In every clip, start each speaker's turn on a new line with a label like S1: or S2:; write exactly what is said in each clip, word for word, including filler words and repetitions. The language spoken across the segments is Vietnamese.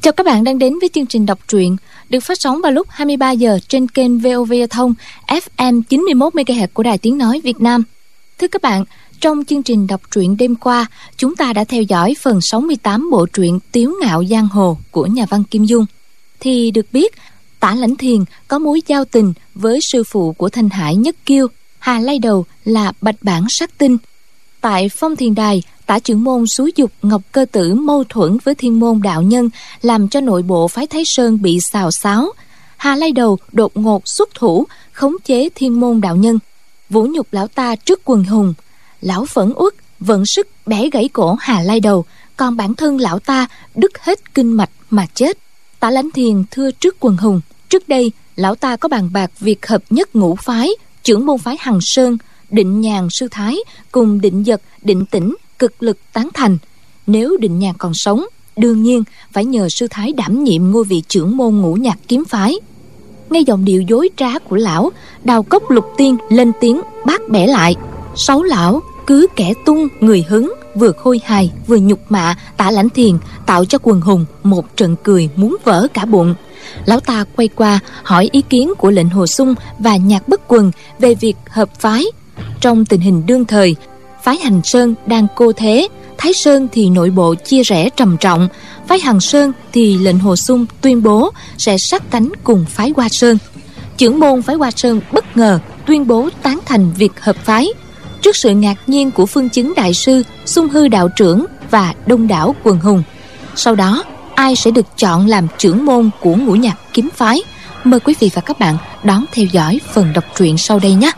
S1: chào các bạn đang đến với chương trình đọc truyện được phát sóng vào lúc hai mươi ba giờ trên kênh vê o vê Thông ép em chín mươi mốt mê ga héc của Đài Tiếng Nói Việt Nam. Thưa các bạn, trong chương trình đọc truyện đêm qua, chúng ta đã theo dõi phần sáu mươi tám bộ truyện Tiếu Ngạo Giang Hồ của nhà văn Kim Dung. Thì được biết, Tả Lãnh Thiền có mối giao tình với sư phụ của Thanh Hải Nhất Kiêu, Hà Lai Đầu là Bạch Bản Sát Tinh. Tại Phong Thiền Đài, Tả trưởng môn xúi giục Ngọc Cơ Tử mâu thuẫn với Thiên Môn đạo nhân, làm cho nội bộ phái Thái Sơn bị xào xáo. Hà Lai Đầu đột ngột xuất thủ khống chế Thiên Môn đạo nhân, vũ nhục lão ta trước quần hùng. Lão phẫn uất vận sức bẻ gãy cổ Hà Lai Đầu, còn bản thân lão ta đứt hết kinh mạch mà chết. Tả Lãnh Thiền thưa trước quần hùng, trước đây lão ta có bàn bạc việc hợp nhất ngũ phái, trưởng môn phái Hằng Sơn, Định Nhàn sư thái cùng Định Dật, Định Tĩnh cực lực tán thành. Nếu Định Nhàn còn sống, đương nhiên phải nhờ sư thái đảm nhiệm ngôi vị trưởng môn Ngũ Nhạc kiếm phái. Nghe giọng điệu dối trá của lão, Đào Cốc Lục Tiên lên tiếng bác bẻ lại. Sáu lão cứ kẻ tung người hứng, vừa khôi hài vừa nhục mạ Tả Lãnh Thiền, tạo cho quần hùng một trận cười muốn vỡ cả bụng. Lão ta quay qua hỏi ý kiến của Lệnh Hồ Xung và Nhạc Bất Quần về việc hợp phái. Trong tình hình đương thời, phái Hành Sơn đang cô thế, Thái Sơn thì nội bộ chia rẽ trầm trọng, phái Hằng Sơn thì Lệnh Hồ Xung tuyên bố sẽ sát cánh cùng phái Hoa Sơn. Trưởng môn phái Hoa Sơn bất ngờ tuyên bố tán thành việc hợp phái. Trước sự ngạc nhiên của Phương Chứng đại sư, Xung Hư đạo trưởng và đông đảo quần hùng, sau đó ai sẽ được chọn làm trưởng môn của Ngũ Nhạc kiếm phái? Mời quý vị và các bạn đón theo dõi phần đọc truyện sau đây nhé.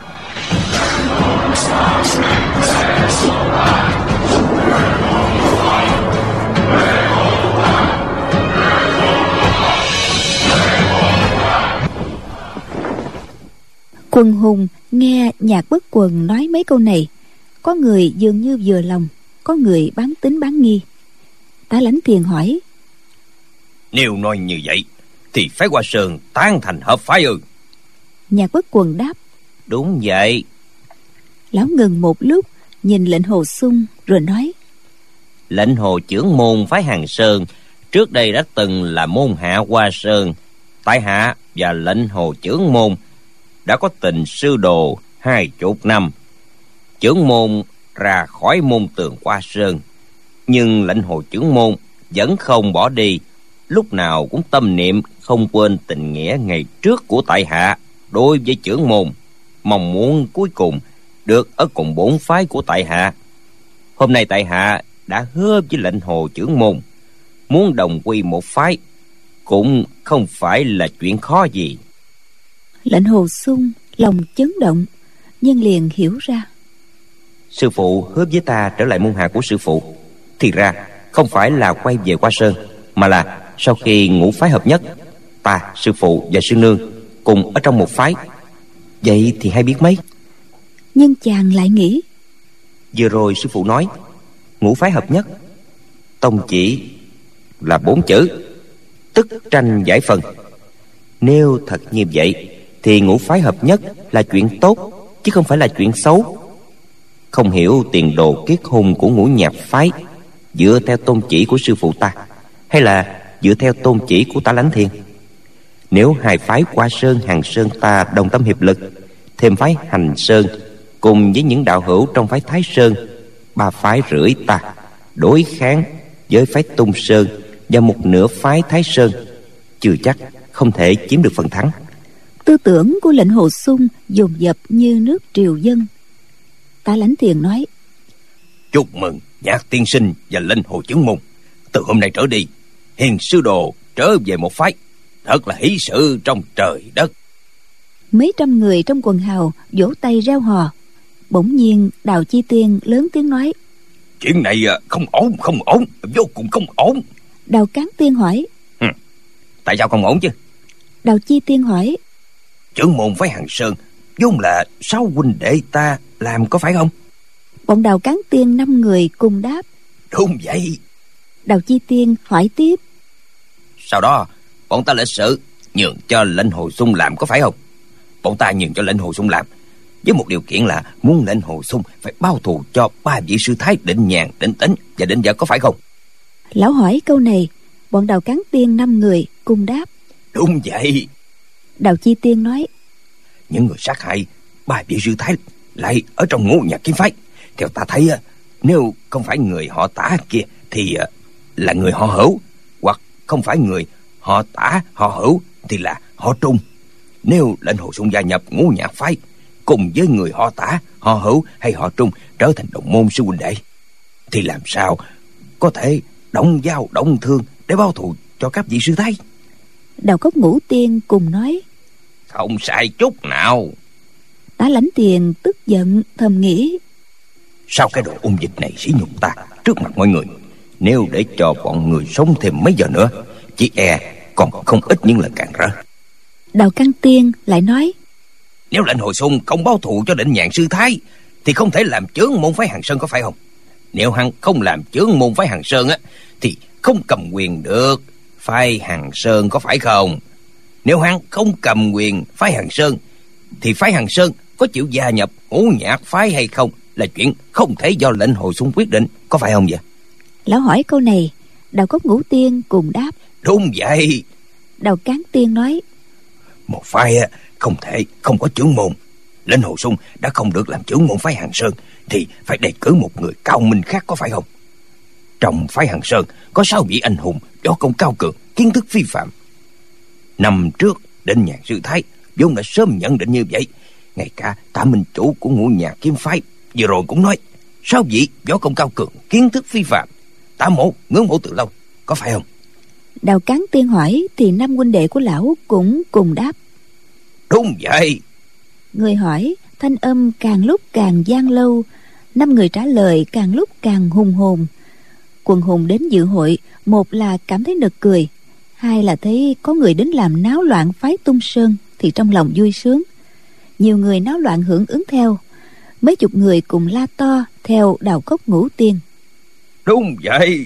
S2: Quần hùng nghe Nhạc Bất Quần nói mấy câu này, có người dường như vừa lòng, có người bán tín bán nghi. Tả Lãnh Thiền hỏi:
S3: Nếu nói như vậy thì phái Hoa Sơn tán thành hợp phái ư?
S2: Nhạc Bất Quần đáp:
S3: Đúng vậy.
S2: Lão ngừng một lúc, nhìn Lệnh Hồ Xung rồi nói:
S3: Lệnh Hồ trưởng môn phái Hằng Sơn trước đây đã từng là môn hạ Hoa Sơn. Tại hạ và Lệnh Hồ trưởng môn đã có tình sư đồ hai chục năm. Trưởng môn ra khỏi môn tường Hoa Sơn, nhưng Lệnh Hồ trưởng môn vẫn không bỏ đi, lúc nào cũng tâm niệm không quên tình nghĩa ngày trước của tại hạ đối với trưởng môn, mong muốn cuối cùng được ở cùng bốn phái của tại hạ. Hôm nay tại hạ đã hứa với Lệnh Hồ trưởng môn, muốn đồng quy một phái cũng không phải là chuyện khó gì.
S2: Lệnh Hồ Xung lòng chấn động, nhưng liền hiểu ra.
S3: Sư phụ hứa với ta trở lại môn hạ của sư phụ, thì ra không phải là quay về Hoa Sơn, mà là sau khi ngũ phái hợp nhất, ta, sư phụ và sư nương cùng ở trong một phái. Vậy thì hay biết mấy.
S2: Nhưng chàng lại nghĩ,
S3: vừa rồi sư phụ nói ngũ phái hợp nhất, tông chỉ là bốn chữ: tức tranh giải phần. Nếu thật như vậy thì ngũ phái hợp nhất là chuyện tốt, chứ không phải là chuyện xấu. Không hiểu tiền đồ kết hôn của Ngũ Nhạc phái dựa theo tôn chỉ của sư phụ ta, hay là dựa theo tôn chỉ của Tả Lãnh Thiền. Nếu hai phái Hoa Sơn, Hằng Sơn ta đồng tâm hiệp lực, thêm phái Hành Sơn cùng với những đạo hữu trong phái Thái Sơn, ba phái rưỡi ta đối kháng với phái Tung Sơn và một nửa phái Thái Sơn, chưa chắc không thể chiếm được phần thắng.
S2: Tư tưởng của Lệnh Hồ Xung dồn dập như nước triều dân. Tả Lãnh Thiền nói:
S3: Chúc mừng Nhạc tiên sinh và Lệnh Hồ trưởng môn, từ hôm nay trở đi, hiền sư đồ trở về một phái, thật là hỷ sự trong trời đất.
S2: Mấy trăm người trong quần hào vỗ tay reo hò. Bỗng nhiên Đào Chi Tiên lớn tiếng nói:
S3: Chuyện này không ổn, không ổn, vô cùng không ổn.
S2: Đào Cán Tiên hỏi:
S3: ừ, Tại sao không ổn chứ?
S2: Đào Chi Tiên hỏi:
S3: Trưởng môn phái Hằng Sơn vốn là sáu huynh đệ ta làm, có phải không?
S2: Bọn Đào Cán Tiên năm người cùng đáp:
S3: Đúng vậy.
S2: Đào Chi Tiên hỏi tiếp:
S3: Sau đó bọn ta lịch sự nhường cho Lệnh Hồ Xung làm, có phải không? Bọn ta nhường cho Lệnh Hồ Xung làm với một điều kiện là muốn Lệnh Hồ Xung phải bao thù cho ba vị sư thái Định Nhàn, Định Tĩnh và Định Dật, có phải không?
S2: Lão hỏi câu này, Bọn Đào Cán Tiên năm người cùng đáp:
S3: Đúng vậy.
S2: Đào Chi Tiên nói:
S3: Những người sát hại ba vị sư thái lại ở trong Ngũ Nhạc Kiếm Phái. Theo ta thấy, nếu không phải người họ Tả kia thì là người họ Hữu, hoặc không phải người họ Tả họ Hữu thì là họ Trung. Nếu lệnh Hồ Sung gia nhập Ngũ Nhạc Phái cùng với người họ Tả, họ Hữu hay họ Trung trở thành đồng môn sư huynh đệ, thì làm sao có thể động dao động thương để báo thù cho các vị sư thái?
S2: Đào Cốc Ngũ Tiên cùng nói:
S3: Không sai chút nào.
S2: Tả Lãnh Tiền tức giận thầm nghĩ:
S3: Sao cái đồ ung dịch này sỉ nhục ta trước mặt mọi người? Nếu để cho bọn người sống thêm mấy giờ nữa, chỉ e còn không ít những lời càn rỡ.
S2: Đào Căn Tiên lại nói:
S3: Nếu lệnh Hồi Xuân không báo thù cho Định Nhàn sư thái thì không thể làm chướng môn phái Hằng Sơn, có phải không? Nếu hắn không làm chướng môn phái Hằng Sơn á thì không cầm quyền được phái Hằng Sơn, có phải không? Nếu hắn không cầm quyền phái Hằng Sơn thì phái Hằng Sơn có chịu gia nhập Ngũ Nhạc Phái hay không là chuyện không thể do lệnh Hồi Xuân quyết định, có phải không vậy?
S2: Lão hỏi câu này, Đào Cốc Ngũ Tiên cùng đáp:
S3: Đúng vậy.
S2: Đào Cán Tiên nói:
S3: Một phái không thể không có chướng môn. Lệnh Hồ Sung đã không được làm chướng môn phái Hằng Sơn thì phải đề cử một người cao minh khác, có phải không? Trong phái Hằng Sơn có sáu vị anh hùng võ công cao cường, kiến thức phi phạm. Năm trước Định Nhàn sư thái vốn đã sớm nhận định như vậy. Ngay cả Tạ Minh chủ của Ngũ Nhạc Kiếm Phái vừa rồi cũng nói sáu vị võ công cao cường, kiến thức phi phạm. Tạ mộ ngưỡng mộ từ lâu, có phải không?
S2: Đào Cán Tiên hỏi thì năm huynh đệ của lão cũng cùng đáp:
S3: Đúng vậy.
S2: Người hỏi thanh âm càng lúc càng vang lâu, năm người trả lời càng lúc càng hùng hồn. Quần hùng đến dự hội, một là cảm thấy nực cười, hai là thấy có người đến làm náo loạn phái Tung Sơn thì trong lòng vui sướng. Nhiều người náo loạn hưởng ứng theo, mấy chục người cùng la to theo Đào Cốc Ngũ Tiên.
S3: Đúng vậy.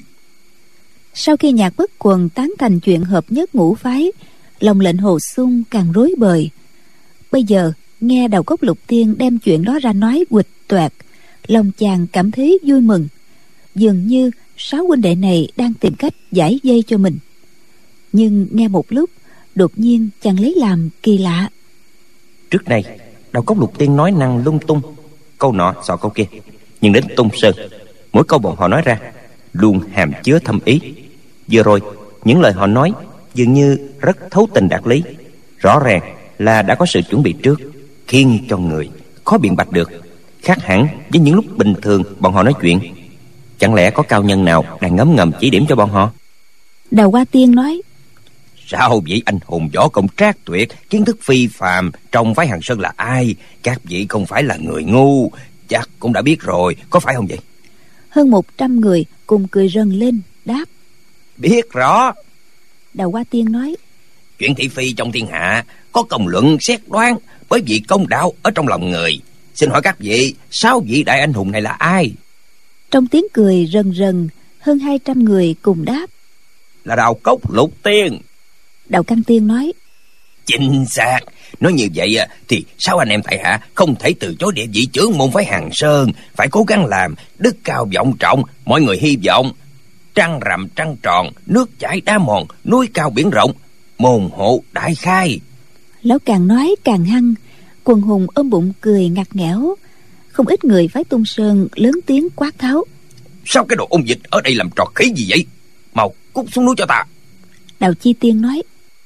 S2: Sau khi Nhạc Bất Quần tán thành chuyện hợp nhất ngũ phái, lòng lệnh Hồ Sung càng rối bời. Bây giờ nghe Đào Cốc Lục Tiên đem chuyện đó ra nói huỵch toẹt, lòng chàng cảm thấy vui mừng, dường như sáu huynh đệ này đang tìm cách giải dây cho mình. Nhưng nghe một lúc, đột nhiên chàng lấy làm kỳ lạ.
S3: Trước đây Đào Cốc Lục Tiên nói năng lung tung, câu nọ xọ câu kia, nhưng đến Tung Sơn, mỗi câu bọn họ nói ra luôn hàm chứa thâm ý. Vừa rồi những lời họ nói dường như rất thấu tình đạt lý, rõ ràng là đã có sự chuẩn bị trước, khiến cho người khó biện bạch được, khác hẳn với những lúc bình thường bọn họ nói chuyện. Chẳng lẽ có cao nhân nào đang ngấm ngầm chỉ điểm cho bọn họ?
S2: Đào Hoa Tiên nói:
S3: Sao vị anh hùng võ công trác tuyệt, kiến thức phi phàm trong phái Hằng Sơn là ai? Các vị không phải là người ngu, chắc cũng đã biết rồi, có phải không vậy?
S2: Hơn một trăm người cùng cười rần lên đáp:
S3: Biết rõ.
S2: Đào Hoa Tiên nói:
S3: Chuyện thị phi trong thiên hạ có công luận xét đoán, bởi vì công đạo ở trong lòng người. Xin hỏi các vị, sáu vị đại anh hùng này là ai?
S2: Trong tiếng cười rần rần, hơn hai trăm người cùng đáp:
S3: Là Đào Cốc Lục Tiên.
S2: Đào Căn Tiên nói:
S3: Chính xác. Nói như vậy thì sáu anh em tại hạ không thể từ chối địa vị trưởng môn phái Hằng Sơn, phải cố gắng làm, đức cao vọng trọng, mọi người hy vọng. Trăng rằm trăng tròn, nước chảy đá mòn, núi cao biển rộng, môn hộ đại khai.
S2: Lão càng nói càng hăng, quần hùng ôm bụng cười ngặt nghẽo. Không ít người phái Tung Sơn lớn tiếng quát tháo:
S3: Sao cái đồ ôn dịch ở đây làm trò khỉ gì vậy? Mau cút xuống núi cho ta.
S2: Đào Chi Tiên nói: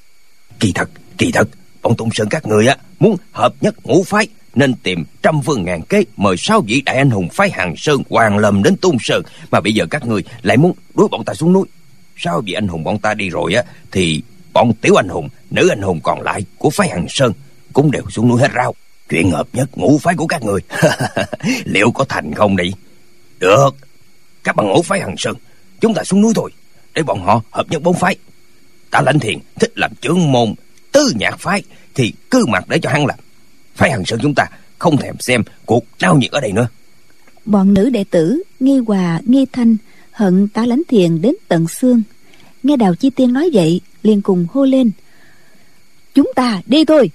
S3: Kỳ thật, kỳ thật, bọn Tung Sơn các người á muốn hợp nhất ngũ phái, nên tìm trăm phương ngàn kế mời sáu vị đại anh hùng phái Hằng Sơn hoàng lâm đến Tung Sơn, mà bây giờ các người lại muốn đuổi bọn ta xuống núi. Sáu vị anh hùng bọn ta đi rồi á thì bọn tiểu anh hùng, nữ anh hùng còn lại của phái Hằng Sơn cũng đều xuống núi hết rao. Chuyện hợp nhất ngũ phái của các người liệu có thành không đi? Được, các bạn ngũ phái Hằng Sơn, chúng ta xuống núi thôi, để bọn họ hợp nhất bốn phái. Ta Lãnh Thiền thích làm trưởng môn Tứ Nhạc Phái thì cứ mặc để cho hắn làm. Phái Hằng Sơn chúng ta không thèm xem cuộc náo nhiệt ở đây nữa.
S2: Bọn nữ đệ tử Nghi Hòa, Nghi Thanh hận Tả Lãnh Thiền đến tận xương. Nghe Đào Chi Tiên nói vậy, liền cùng hô lên: Chúng ta đi thôi.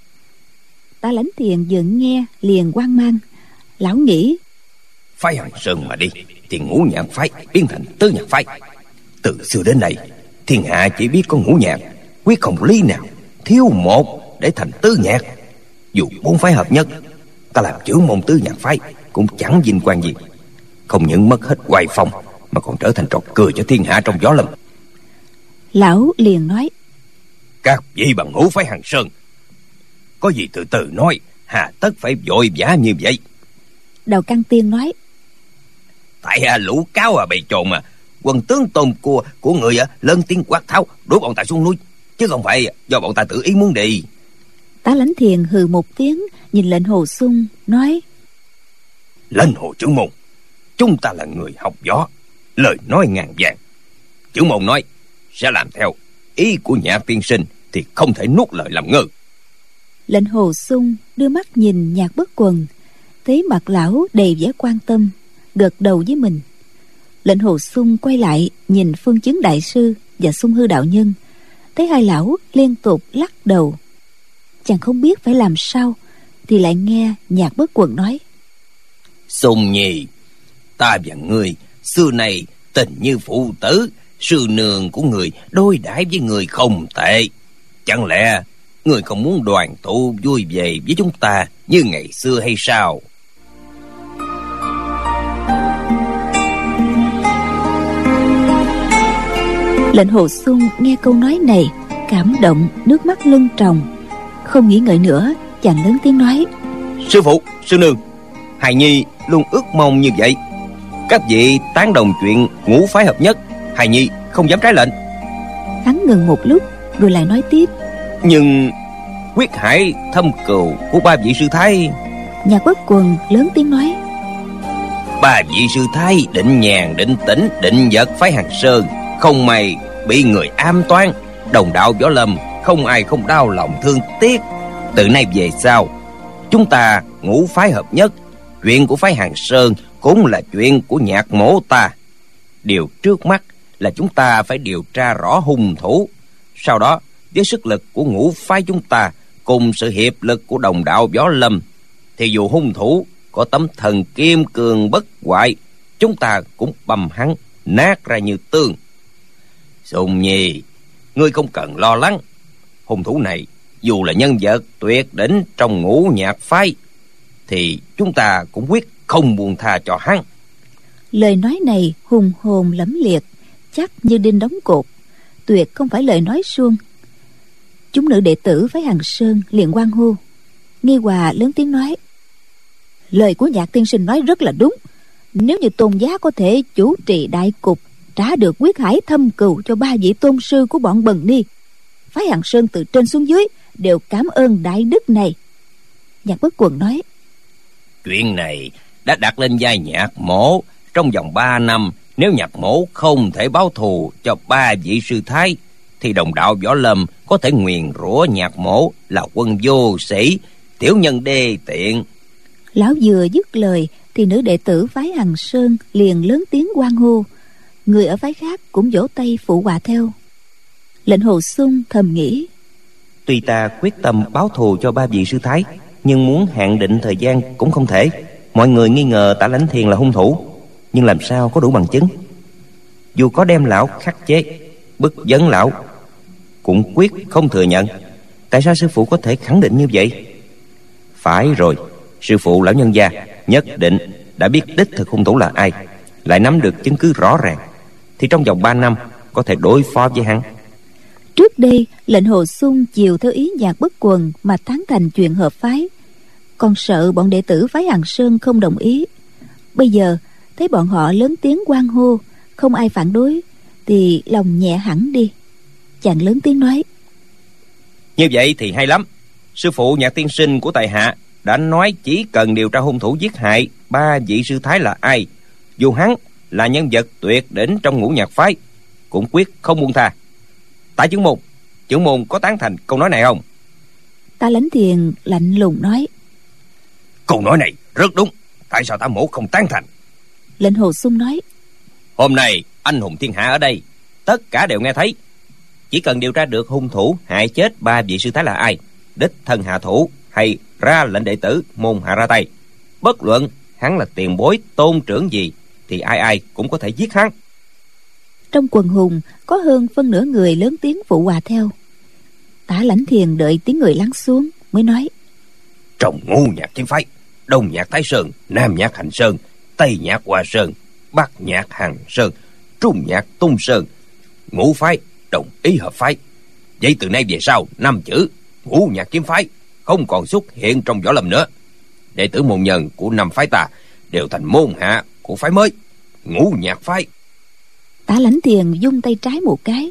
S2: Tả Lãnh Thiền vừa nghe liền hoang mang. Lão nghĩ:
S3: Phái Hằng Sơn mà đi thì Ngũ Nhạc Phái biến thành Tứ Nhạc Phái. Từ xưa đến nay Thiên hạ chỉ biết có Ngũ Nhạc, quyết không lý nào thiếu một để thành tứ nhạc. Dù bốn phái hợp nhất, ta làm trưởng môn tứ nhạc phái cũng chẳng vinh quang gì. Không những mất hết oai phong, mà còn trở thành trò cười cho thiên hạ trong gió lâm.
S2: Lão liền nói:
S3: Các vị bằng Ngũ phái Hằng Sơn, có gì từ từ nói, hà tất phải vội vã như vậy.
S2: Đầu Căn Tiên nói:
S3: Tại à, lũ cáo à bầy trộn mà, quân tướng tôn của của người à, lên tiếng quát tháo đuổi bọn ta xuống núi, chứ không phải do bọn ta tự ý muốn đi.
S2: Tá Lãnh Thiền hừ một tiếng, nhìn lệnh Hồ Xung nói:
S3: Lệnh Hồ trưởng môn, chúng ta là người học võ, lời nói ngàn vàng. Trưởng môn nói sẽ làm theo ý của Nhạc tiên sinh thì không thể nuốt lời làm ngơ.
S2: Lệnh Hồ Xung đưa mắt nhìn Nhạc Bất Quần, thấy mặt lão đầy vẻ quan tâm, gật đầu với mình. Lệnh Hồ Xung quay lại nhìn Phương Chứng đại sư và Xung Hư đạo nhân, thấy hai lão liên tục lắc đầu. Chàng không biết phải làm sao, thì lại nghe Nhạc Bất Quần nói:
S3: Xung Nhi, ta và ngươi xưa này tình như phụ tử, sư nương của người đối đãi với người không tệ. Chẳng lẽ người không muốn đoàn tụ vui vẻ với chúng ta như ngày xưa hay sao?
S2: Lệnh Hồ Xung nghe câu nói này, cảm động nước mắt lưng tròng. Không nghĩ ngợi nữa, chàng lớn tiếng nói:
S3: Sư phụ, sư nương, hài nhi luôn ước mong như vậy. Các vị tán đồng chuyện Ngũ phái hợp nhất, hài nhi không dám trái lệnh.
S2: Hắn ngừng một lúc rồi lại nói tiếp:
S3: Nhưng quyết hải thâm cừu của ba vị sư thái.
S2: Nhạc Bất Quần lớn tiếng nói:
S3: Ba vị sư thái Định Nhàn, Định Tĩnh, Định Vật phái Hằng Sơn không may bị người ám toán, đồng đạo võ lâm không ai không đau lòng thương tiếc. Từ nay về sau, chúng ta Ngũ phái hợp nhất, chuyện của phái Hằng Sơn cũng là chuyện của Nhạc mỗ ta. Điều trước mắt là chúng ta phải điều tra rõ hung thủ. Sau đó, với sức lực của Ngũ phái chúng ta cùng sự hiệp lực của đồng đạo võ lâm, thì dù hung thủ có tấm thần kim cường bất hoại, chúng ta cũng bầm hắn nát ra như tương. Xung Nhi, ngươi không cần lo lắng. Hung thủ này dù là nhân vật tuyệt đỉnh trong Ngũ Nhạc phái, thì chúng ta cũng quyết không buông tha cho hắn.
S2: Lời nói này hùng hồn lẫm liệt, chắc như đinh đóng cột, tuyệt không phải lời nói suông. Chúng nữ đệ tử phái Hằng Sơn liền hoan hô. Nghi Hòa lớn tiếng nói: Lời của Nhạc tiên sinh nói rất là đúng. Nếu như tôn giá có thể chủ trì đại cục, trả được quyết hải thâm cừu cho ba vị tôn sư của bọn Bần Ni, phái Hằng Sơn từ trên xuống dưới đều cảm ơn đại đức này. Nhạc Bất Quần nói:
S3: Chuyện này đã đặt lên vai Nhạc mỗ. Trong vòng ba năm, nếu Nhạc mỗ không thể báo thù cho ba vị sư thái, thì đồng đạo võ lâm có thể nguyền rủa Nhạc mỗ là quân vô sĩ, tiểu nhân đê tiện.
S2: Lão vừa dứt lời thì nữ đệ tử phái Hằng Sơn liền lớn tiếng hoan hô. Người ở phái khác cũng vỗ tay phụ họa theo. Lệnh Hồ Xung thầm nghĩ:
S3: Tuy ta quyết tâm báo thù cho ba vị sư thái, nhưng muốn hạn định thời gian cũng không thể. Mọi người nghi ngờ Tạ Lãnh Thiền là hung thủ, nhưng làm sao có đủ bằng chứng. Dù có đem lão khắc chế, bức vấn lão, cũng quyết không thừa nhận. Tại sao sư phụ có thể khẳng định như vậy? Phải rồi, sư phụ lão nhân gia nhất định đã biết đích thực hung thủ là ai, lại nắm được chứng cứ rõ ràng, thì trong vòng ba năm có thể đối phó với hắn.
S2: Trước đây Lệnh Hồ Xung chiều theo ý Nhạc Bất Quần mà tán thành chuyện hợp phái, còn sợ bọn đệ tử phái Hằng Sơn không đồng ý. Bây giờ thấy bọn họ lớn tiếng hoan hô, không ai phản đối, thì lòng nhẹ hẳn đi. Chàng lớn tiếng nói:
S3: Như vậy thì hay lắm. Sư phụ Nhạc tiên sinh của tại hạ đã nói chỉ cần điều tra hung thủ giết hại ba vị sư thái là ai, dù hắn là nhân vật tuyệt đỉnh trong Ngũ Nhạc phái, cũng quyết không buông tha. Tại trưởng môn, trưởng môn có tán thành câu nói này không?
S2: Tá Lãnh Thiền lạnh lùng nói:
S3: Câu nói này rất đúng. Tại sao Tạ mỗ không tán thành?
S2: Lệnh Hồ Xung nói:
S3: Hôm nay anh hùng thiên hạ ở đây, tất cả đều nghe thấy. Chỉ cần điều tra được hung thủ hại chết ba vị sư thái là ai, đích thân hạ thủ hay ra lệnh đệ tử môn hạ ra tay, bất luận hắn là tiền bối tôn trưởng gì, thì ai ai cũng có thể giết hắn.
S2: Trong quần hùng có hơn phân nửa người lớn tiếng phụ họa theo. Tả Lãnh Thiền đợi tiếng người lắng xuống mới nói:
S3: Trong ngũ nhạc kiếm phái, đông nhạc Thái Sơn, nam nhạc Hành Sơn, tây nhạc Hoa Sơn, bắc nhạc Hằng Sơn, trung nhạc Tung Sơn, ngũ phái đồng ý hợp phái. Vậy từ nay về sau, năm chữ ngũ nhạc kiếm phái không còn xuất hiện trong võ lâm nữa. Đệ tử môn nhân của năm phái ta đều thành môn hạ của phái mới, ngũ nhạc phái.
S2: Tả Lãnh Thiền vung tay trái một cái,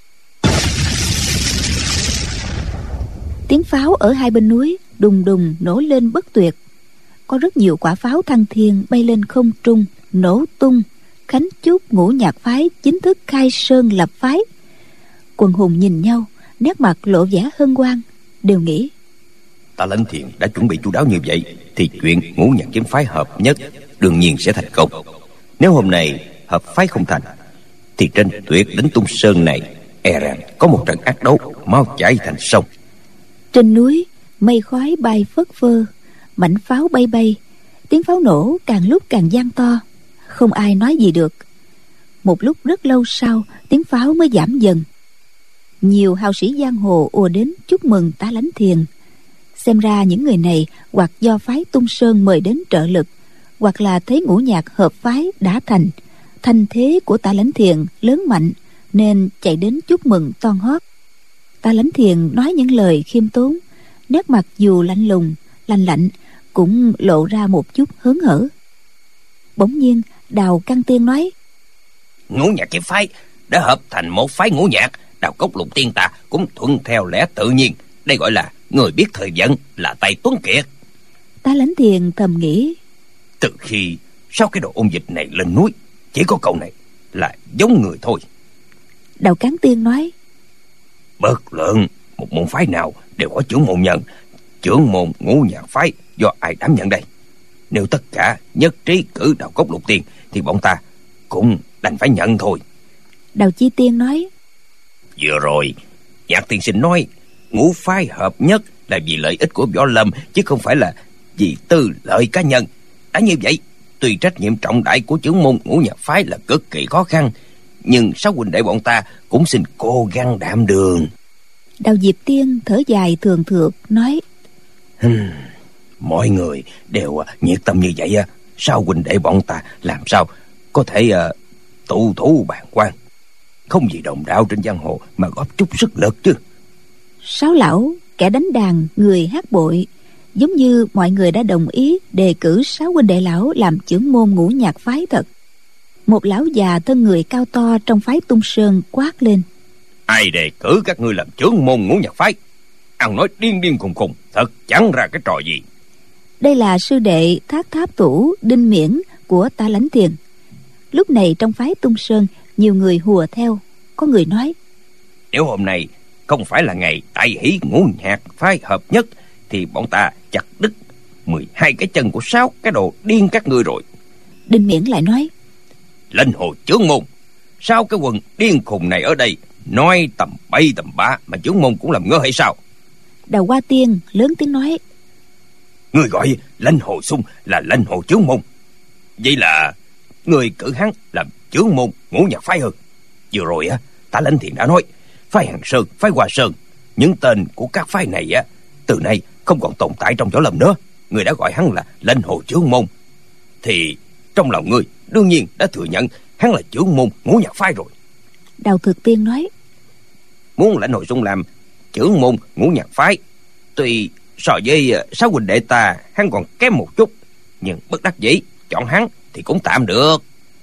S2: tiếng pháo ở hai bên núi đùng đùng nổ lên bất tuyệt. Có rất nhiều quả pháo thăng thiên bay lên không trung, nổ tung, khánh chúc ngũ nhạc phái chính thức khai sơn lập phái. Quần hùng nhìn nhau, nét mặt lộ vẻ hân hoan, đều nghĩ:
S3: Tả Lãnh Thiền đã chuẩn bị chu đáo như vậy thì chuyện ngũ nhạc kiếm phái hợp nhất đương nhiên sẽ thành công. Nếu hôm nay hợp phái không thành thì trên Tuyệt Đỉnh Tung Sơn này e rằng có một trận ác đấu máu chảy thành sông.
S2: Trên núi mây khói bay phất phơ, mảnh pháo bay bay, tiếng pháo nổ càng lúc càng vang to, không ai nói gì được. Một lúc rất lâu sau, tiếng pháo mới giảm dần. Nhiều hào sĩ giang hồ ùa đến chúc mừng Tả Lãnh Thiền. Xem ra những người này hoặc do phái Tung Sơn mời đến trợ lực, hoặc là thấy ngũ nhạc hợp phái đã thành, thanh thế của Tả Lãnh Thiền lớn mạnh nên chạy đến chúc mừng toan hót. Tả Lãnh Thiền nói những lời khiêm tốn, nét mặt dù lạnh lùng lạnh lạnh cũng lộ ra một chút hớn hở. Bỗng nhiên Đào Căn Tiên nói:
S3: Ngũ nhạc kiếm phái đã hợp thành một phái ngũ nhạc, Đào Cốc Lục Tiên ta cũng thuận theo lẽ tự nhiên. Đây gọi là người biết thời vận, là tay tuấn kiệt.
S2: Tả Lãnh Thiền thầm nghĩ:
S3: Từ khi sau cái đồ ôn dịch này lên núi, chỉ có cậu này là giống người thôi.
S2: Đào Cán Tiên nói:
S3: Bất luận một môn phái nào đều có trưởng môn nhân. Trưởng môn ngũ nhạc phái do ai đảm nhận đây? Nếu tất cả nhất trí cử Đào Cốc Lục Tiên thì bọn ta cũng đành phải nhận thôi.
S2: Đào Chi Tiên nói:
S3: Vừa rồi Nhạc tiên sinh nói ngũ phái hợp nhất là vì lợi ích của võ lâm, chứ không phải là vì tư lợi cá nhân. Đã như vậy, tuy trách nhiệm trọng đại của trưởng môn ngũ nhạc phái là cực kỳ khó khăn, nhưng sáu huynh đệ bọn ta cũng xin cố gắng đảm đường.
S2: Đào Diệp Tiên thở dài thường thượt nói:
S3: hmm, Mọi người đều nhiệt tâm như vậy, sao huynh đệ bọn ta làm sao có thể uh, tụ thủ bàn quan, không vì đồng đạo trên giang hồ mà góp chút sức lực chứ.
S2: Sáu lão, kẻ đánh đàn, người hát bội, giống như mọi người đã đồng ý đề cử sáu huynh đệ lão làm trưởng môn ngũ nhạc phái thật. Một lão già thân người cao to trong phái Tung Sơn quát lên:
S3: Ai đề cử các ngươi làm trưởng môn ngũ nhạc phái? Ăn nói điên điên khùng khùng, thật chẳng ra cái trò gì.
S2: Đây là sư đệ Thác Tháp Tủ Đinh Miễn của Tả Lãnh Thiền. Lúc này trong phái Tung Sơn nhiều người hùa theo. Có người nói:
S3: Nếu hôm nay không phải là ngày đại hỷ ngũ nhạc phái hợp nhất thì bọn ta chặt đứt mười hai cái chân của sáu cái đồ điên các ngươi rồi.
S2: Đinh Miễn lại nói:
S3: Lên hồ trưởng môn, sao cái quần điên khùng này ở đây nói tầm bay tầm bạ mà trưởng môn cũng làm ngơ hay sao?
S2: Đào Hoa Tiên lớn tiếng nói:
S3: Người gọi Lãnh Hồ Sung là Lãnh Hồ trưởng môn, vậy là người cử hắn làm trưởng môn ngũ nhạc phái hơn. Vừa rồi á, Tả Lãnh Thiền đã nói phái Hằng Sơn, phái Hoa Sơn, những tên của các phái này á từ nay không còn tồn tại trong võ lâm nữa. Người đã gọi hắn là Lãnh Hồ trưởng môn thì trong lòng người đương nhiên đã thừa nhận hắn là trưởng môn ngũ nhạc phái rồi.
S2: Đào Thực Tiên nói:
S3: Muốn Lãnh Hồ Sung làm trưởng môn ngũ nhạc phái, tuy so với sáu huynh đệ ta hắn còn kém một chút, nhưng bất đắc dĩ chọn hắn thì cũng tạm được.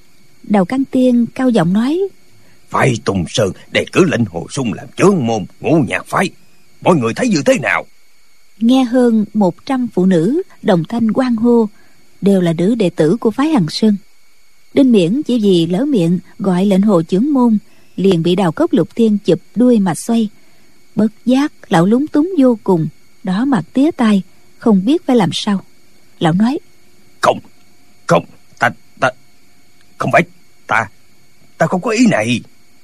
S2: Đào Căn Tiên cao giọng nói:
S3: Phái Tùng Sơn đề cử Lãnh Hồ Sung làm trưởng môn ngũ nhạc phái, mọi người thấy như thế nào?
S2: Nghe hơn một trăm phụ nữ đồng thanh hoan hô, đều là nữ đệ tử của phái Hằng Sơn. Đinh Miễn chỉ vì lỡ miệng gọi Lệnh Hồ trưởng môn, liền bị Đào Cốc Lục Tiên chụp đuôi mà xoay. Bất giác lão lúng túng vô cùng, đỏ mặt tía tai, không biết phải làm sao. Lão nói:
S3: Không, không, ta, ta, không phải, ta, ta không có ý này.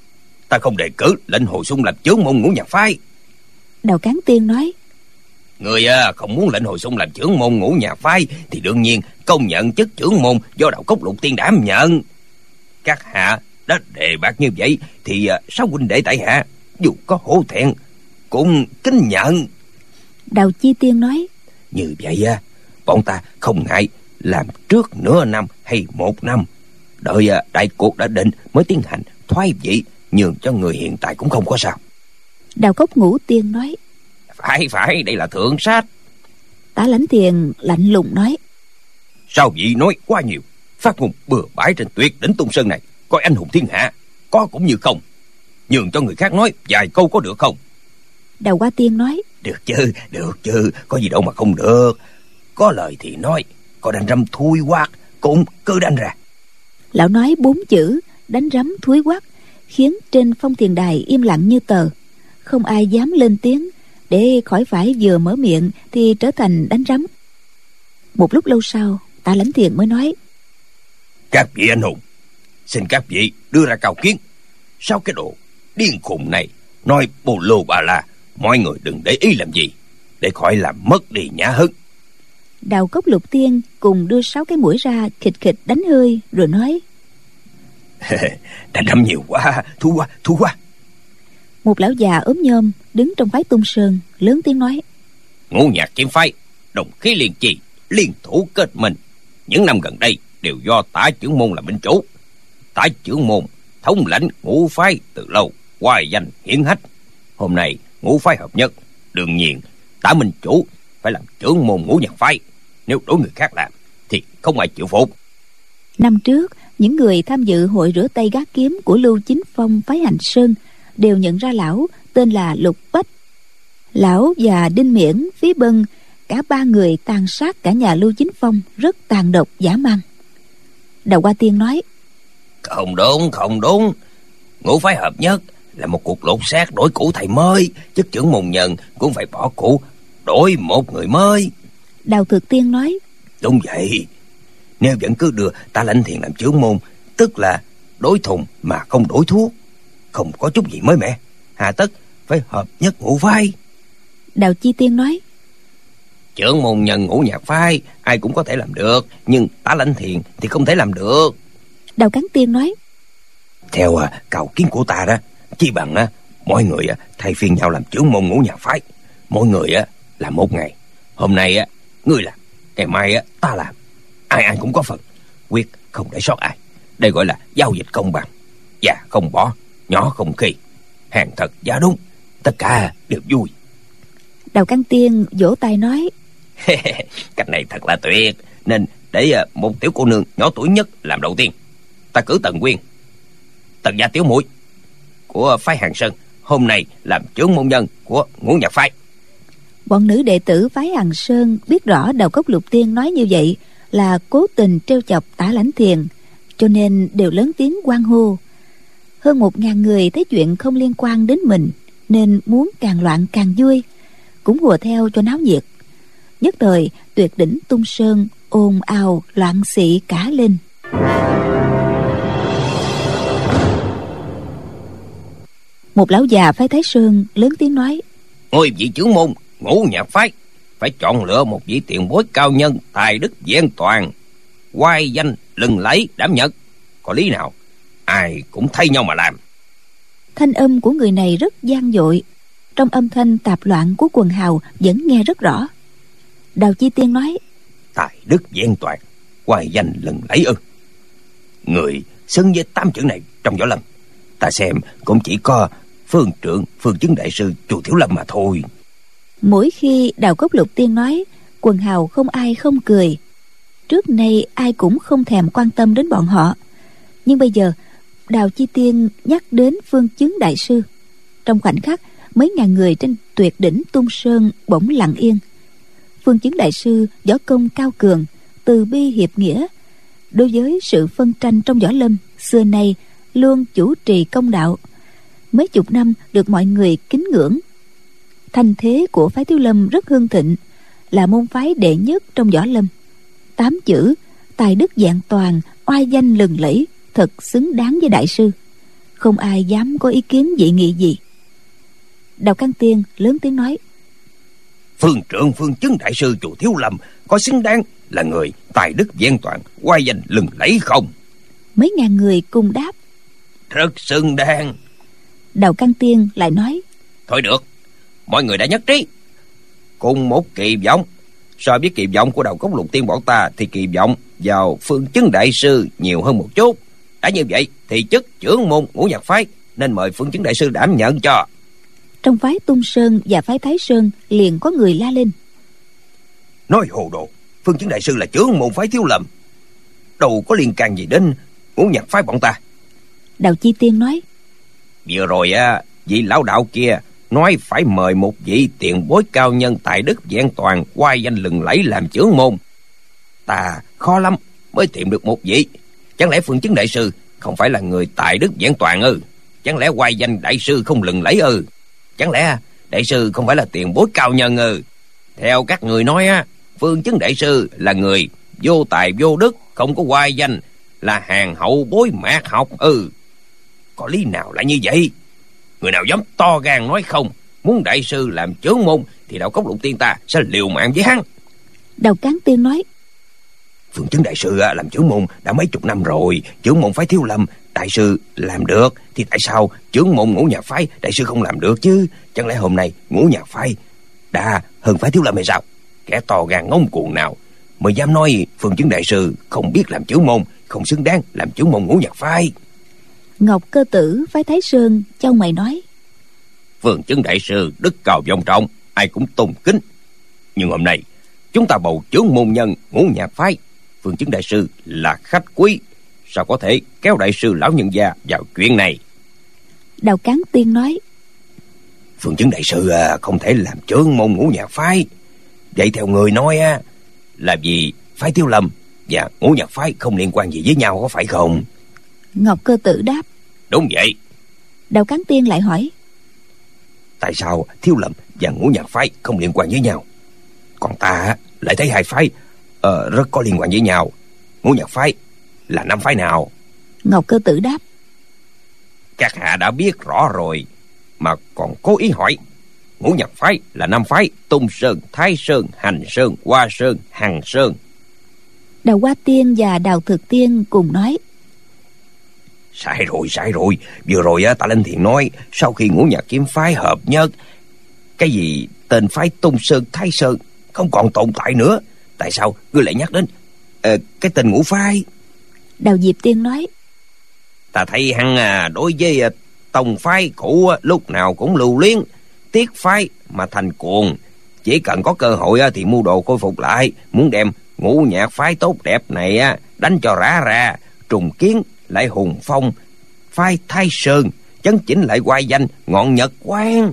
S3: Ta không đề cử Lệnh Hồ Sung làm trưởng môn ngũ nhạc phái.
S2: Đào Cán Tiên nói:
S3: Người à, không muốn Lệnh Hồ Sung làm trưởng môn ngũ nhạc phái thì đương nhiên công nhận chức trưởng môn do Đào Cốc Lục Tiên đảm nhận. Các hạ đã đề bạc như vậy thì à, sao huynh đệ tại hạ dù có hổ thẹn cũng kính nhận.
S2: Đào Chi Tiên nói:
S3: Như vậy á, bọn ta không ngại làm trước nửa năm hay một năm, đợi à, đại cuộc đã định mới tiến hành thoái vị, nhường cho người hiện tại cũng không có sao.
S2: Đào Cốc Ngũ Tiên nói:
S3: Phải phải, đây là thượng sách.
S2: Tả Lãnh Thiền lạnh lùng nói:
S3: Sao vị nói quá nhiều, phát ngôn bừa bãi trên tuyệt đỉnh Tung Sơn này, coi anh hùng thiên hạ, có cũng như không. Nhường cho người khác nói vài câu có được không?
S2: Đào Hoa Tiên nói:
S3: Được chứ, được chứ, có gì đâu mà không được. Có lời thì nói, có đánh rắm thui quát cũng cứ đánh ra.
S2: Lão nói bốn chữ đánh rắm thúi quát khiến trên phong thiền đài im lặng như tờ, không ai dám lên tiếng, để khỏi phải vừa mở miệng thì trở thành đánh rắm. Một lúc lâu sau, Tả Lãnh Thiền mới nói:
S3: Các vị anh hùng, xin các vị đưa ra cao kiến. Sao cái đồ điên khùng này nói bồ lô bà la, mọi người đừng để ý làm gì, để khỏi làm mất đi nhã hứng.
S2: Đào Cốc Lục Tiên cùng đưa sáu cái mũi ra khịch khịch đánh hơi, rồi nói:
S3: Đánh đâm nhiều quá, thua quá, thua quá.
S2: Một lão già ốm nhôm đứng trong phái Tung Sơn lớn tiếng nói:
S3: Ngũ Nhạc kiếm phái đồng khí liên chi, liên thủ kết minh, những năm gần đây đều do Tả trưởng môn là minh chủ. Tả trưởng môn thống lãnh ngũ phái từ lâu, oai danh hiển hách. Hôm nay ngũ phái hợp nhất, đương nhiên Tả minh chủ phải làm trưởng môn ngũ nhạc phái. Nếu đối người khác làm thì không ai chịu phục.
S2: Năm trước, những người tham dự hội rửa tay gác kiếm của Lưu Chính Phong phái Hành Sơn đều nhận ra lão tên là Lục Bách. Lão và Đinh Miễn, Phí Bân, cả ba người tàn sát cả nhà Lưu Chính Phong rất tàn độc dã man. Đào Hoa Tiên nói:
S3: Không đúng, không đúng. Ngũ phái hợp nhất là một cuộc lột xác đổi cũ thầy mới, chức trưởng môn nhân cũng phải bỏ cũ đổi một người mới.
S2: Đào Thực Tiên nói:
S3: Đúng vậy. Nếu vẫn cứ đưa Tả Lãnh Thiền làm trưởng môn, tức là đối thùng mà không đổi thuốc, không có chút gì mới mẻ, hà tất phải hợp nhất ngũ phái.
S2: Đào Chi Tiên nói:
S3: Trưởng môn nhân ngũ nhạc phái ai cũng có thể làm được, nhưng Tả Lãnh Thiền thì không thể làm được.
S2: Đào Cán Tiên nói:
S3: Theo à, cầu kiến của ta đó, chi bằng à, mọi người à, thay phiên nhau làm trưởng môn ngũ nhạc phái. Mỗi người à, làm một ngày. Hôm nay à, ngươi làm, ngày mai à, ta làm. Ai ai cũng có phần, quyết không để sót ai. Đây gọi là giao dịch công bằng, già không bỏ, nhỏ không khi, hàng thật giá đúng, tất cả đều vui.
S2: Đào Cán Tiên vỗ tay nói:
S3: Cách này thật là tuyệt, nên để uh, một tiểu cô nương nhỏ tuổi nhất làm đầu tiên. Ta cử Tần Quyên, Tần gia tiểu muội của phái Hàng Sơn, hôm nay làm trưởng môn nhân của ngũ nhạc phái.
S2: Bọn nữ đệ tử phái Hàng Sơn biết rõ Đào Cốc Lục Tiên nói như vậy là cố tình trêu chọc Tả Lãnh Thiền, cho nên đều lớn tiếng hoan hô. Hơn một ngàn người thấy chuyện không liên quan đến mình nên muốn càng loạn càng vui, cũng hùa theo cho náo nhiệt. Nhất thời tuyệt đỉnh Tung Sơn ồn ào loạn xị cả lên. Một lão già phái Thái Sơn lớn tiếng nói:
S3: Ngôi vị trưởng môn ngũ nhạc phái phải chọn lựa một vị tiền bối cao nhân, tài đức vẹn toàn, oai danh lừng lẫy đảm nhận. Có lý nào ai cũng thay nhau mà làm.
S2: Thanh âm của người này rất vang dội, trong âm thanh tạp loạn của quần hào vẫn nghe rất rõ. Đào Chi Tiên nói:
S3: Tài đức vẹn toàn, oai danh lừng lẫy ư? Người xứng với tám chữ này trong võ lâm, ta xem cũng chỉ có Phương Trượng, Phương Chứng đại sư, Chùa Thiếu Lâm mà thôi.
S2: Mỗi khi Đào Cốc Lục Tiên nói, quần hào không ai không cười. Trước nay ai cũng không thèm quan tâm đến bọn họ, nhưng bây giờ Đào Chi Tiên nhắc đến Phương Chứng đại sư, trong khoảnh khắc mấy ngàn người trên tuyệt đỉnh Tung Sơn bỗng lặng yên. Phương Chứng đại sư võ công cao cường, từ bi hiệp nghĩa, đối với sự phân tranh trong võ lâm xưa nay luôn chủ trì công đạo, mấy chục năm được mọi người kính ngưỡng. Thanh thế của phái Thiếu Lâm rất hưng thịnh, là môn phái đệ nhất trong võ lâm. Tám chữ tài đức vẹn toàn, oai danh lừng lẫy thật xứng đáng với đại sư, không ai dám có ý kiến dị nghị gì. Đào Cang Tiên lớn tiếng nói:
S3: Phương Trượng, Phương Chứng đại sư, Chùa Thiếu Lâm có xứng đáng là người tài đức vẹn toàn, oai danh lừng lẫy không?
S2: Mấy ngàn người cùng đáp:
S3: Rất xứng đáng.
S2: Đào Căn Tiên lại nói:
S3: Thôi được, mọi người đã nhất trí, cùng một kỳ vọng. So với kỳ vọng của Đào Cốc Lục Tiên bọn ta thì kỳ vọng vào Phương Chứng đại sư nhiều hơn một chút. Đã như vậy thì chức trưởng môn Ngũ Nhạc phái nên mời Phương Chứng đại sư đảm nhận cho.
S2: Trong phái Tung Sơn và phái Thái Sơn liền có người la lên:
S3: Nói hồ đồ, Phương Chứng đại sư là trưởng môn phái Thiếu Lâm, đâu có liên can gì đến Ngũ Nhạc phái bọn ta.
S2: Đào Chi Tiên nói:
S3: Vừa rồi á, vị lão đạo kia nói phải mời một vị tiền bối cao nhân tài đức vẹn toàn, oai danh lừng lẫy làm trưởng môn. Ta khó lắm mới tìm được một vị. Chẳng lẽ Phương Chứng đại sư không phải là người tài đức vẹn toàn ư? Chẳng lẽ oai danh đại sư không lừng lẫy ư? Chẳng lẽ đại sư không phải là tiền bối cao nhân ư? Theo các người nói á, Phương Chứng đại sư là người vô tài vô đức, không có oai danh, là hàng hậu bối mạt học ư? Có lý nào lại như vậy? Người nào dám to gan nói không, muốn đại sư làm trưởng môn thì Đạo Cốc Lục Tiên ta sẽ liều mạng với hắn.
S2: Đào Cán Tiên nói:
S3: Phương Chứng đại sư làm trưởng môn đã mấy chục năm rồi, trưởng môn phái Thiếu Lâm đại sư làm được, thì tại sao trưởng môn Ngũ Nhạc phái đại sư không làm được chứ? Chẳng lẽ hôm nay Ngũ Nhạc phái đã hơn phái Thiếu Lâm hay sao? Kẻ to gan ngông cuồng nào mới dám nói Phương Chứng đại sư không biết làm trưởng môn, không xứng đáng làm trưởng môn Ngũ Nhạc phái?
S2: Ngọc Cơ Tử phái Thái Sơn chau mày nói:
S3: Phương Chứng đại sư đức cao vọng trọng, ai cũng tôn kính, nhưng hôm nay chúng ta bầu trưởng môn nhân Ngũ Nhạc phái, Phương Chứng đại sư là khách quý, sao có thể kéo đại sư lão nhân gia vào chuyện này?
S2: Đào Cán Tiên nói:
S3: Phương Chứng đại sư không thể làm trưởng môn Ngũ Nhạc phái. Vậy theo người nói á, là vì phái Thiếu Lâm và Ngũ Nhạc phái không liên quan gì với nhau, có phải không?
S2: Ngọc Cơ Tử đáp:
S3: Đúng vậy.
S2: Đào Cán Tiên lại hỏi:
S3: Tại sao Thiếu Lâm và Ngũ Nhạc phái không liên quan với nhau? Còn ta lại thấy hai phái uh, rất có liên quan với nhau. Ngũ Nhạc phái là năm phái nào?
S2: Ngọc Cơ Tử đáp:
S3: Các hạ đã biết rõ rồi mà còn cố ý hỏi. Ngũ Nhạc phái là năm phái: Tung Sơn, Thái Sơn, Hành Sơn, Hoa Sơn, Hằng Sơn.
S2: Đào Hoa Tiên và Đào Thực Tiên cùng nói:
S3: Sai rồi, sai rồi. Vừa rồi á, Tạ Linh Thiện nói sau khi Ngũ Nhạc kiếm phái hợp nhất, cái gì tên phái Tung Sơn, Thái Sơn không còn tồn tại nữa. Tại sao ngươi lại nhắc đến uh, cái tên Ngũ phái?
S2: Đào Diệp Tiên nói:
S3: Ta thấy hắn à, đối với uh, tông phái cũ uh, lúc nào cũng lưu luyến, tiếc phái mà thành cuồng. Chỉ cần có cơ hội uh, thì mưu đồ khôi phục lại, muốn đem Ngũ Nhạc phái tốt đẹp này uh, đánh cho rã ra, trùng kiến lại hùng phong phái Thái Sơn, chấn chỉnh lại oai danh ngọn Nhật Quang.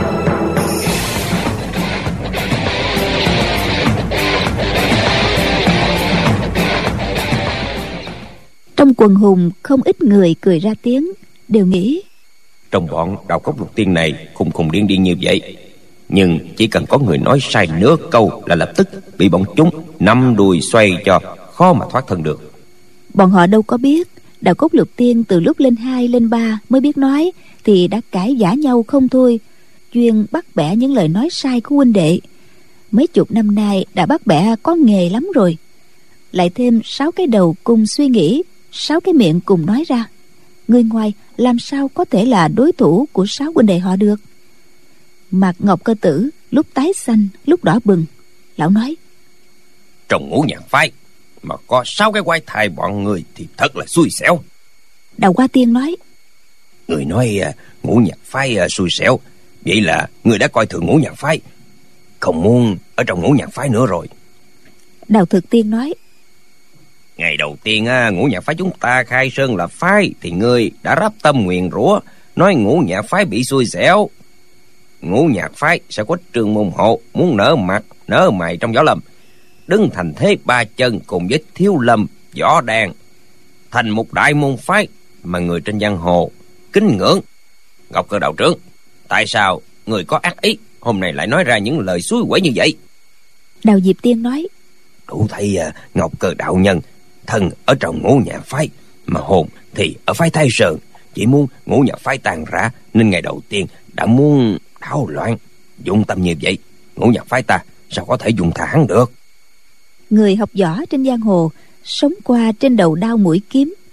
S2: Trong quần hùng không ít người cười ra tiếng, đều nghĩ
S3: trong bọn Đạo Cốc Lục Tiên này khùng khùng điên điên như vậy, nhưng chỉ cần có người nói sai nửa câu là lập tức bị bọn chúng nắm đuôi xoay cho khó mà thoát thân được.
S2: Bọn họ đâu có biết Đạo Cốc Lục Tiên từ lúc lên hai lên ba mới biết nói thì đã cãi vã nhau không thôi, chuyên bắt bẻ những lời nói sai của huynh đệ. Mấy chục năm nay đã bắt bẻ có nghề lắm rồi, lại thêm sáu cái đầu cùng suy nghĩ, sáu cái miệng cùng nói ra, người ngoài làm sao có thể là đối thủ của sáu huynh đệ họ được. Mặt Ngọc Cơ Tử lúc tái xanh lúc đỏ bừng. Lão nói:
S3: Trong Ngũ Nhạc phái mà có sáu cái quái thai bọn người thì thật là xui xẻo.
S2: Đào Hoa Tiên nói:
S3: Người nói uh, Ngũ Nhạc phái uh, xui xẻo, vậy là người đã coi thường Ngũ Nhạc phái, không muốn ở trong Ngũ Nhạc phái nữa rồi.
S2: Đào Thực Tiên nói:
S3: Ngày đầu tiên uh, Ngũ Nhạc phái chúng ta khai sơn là phái thì ngươi đã rắp tâm nguyền rủa nói Ngũ Nhạc phái bị xui xẻo. Ngũ Nhạc phái sẽ có trường môn hộ muốn nở mặt nở mày trong võ lâm, đứng thành thế ba chân cùng với Thiếu Lâm, Võ Đàn, thành một đại môn phái mà người trên giang hồ kính ngưỡng. Ngọc Cơ đạo trưởng, tại sao người có ác ý hôm nay lại nói ra những lời suối quẩy như vậy?
S2: Đào Diệp Tiên nói:
S3: Đủ thấy uh, Ngọc Cơ đạo nhân thân ở trong Ngũ Nhạc phái mà hồn thì ở phái Thái Sơn, chỉ muốn Ngũ Nhạc phái tàn rã nên ngày đầu tiên đã muốn đảo loạn. Dụng tâm như vậy, Ngũ Nhạc phái ta sao có thể dùng thả hắn được?
S2: Người học võ trên giang hồ sống qua trên đầu đao mũi kiếm,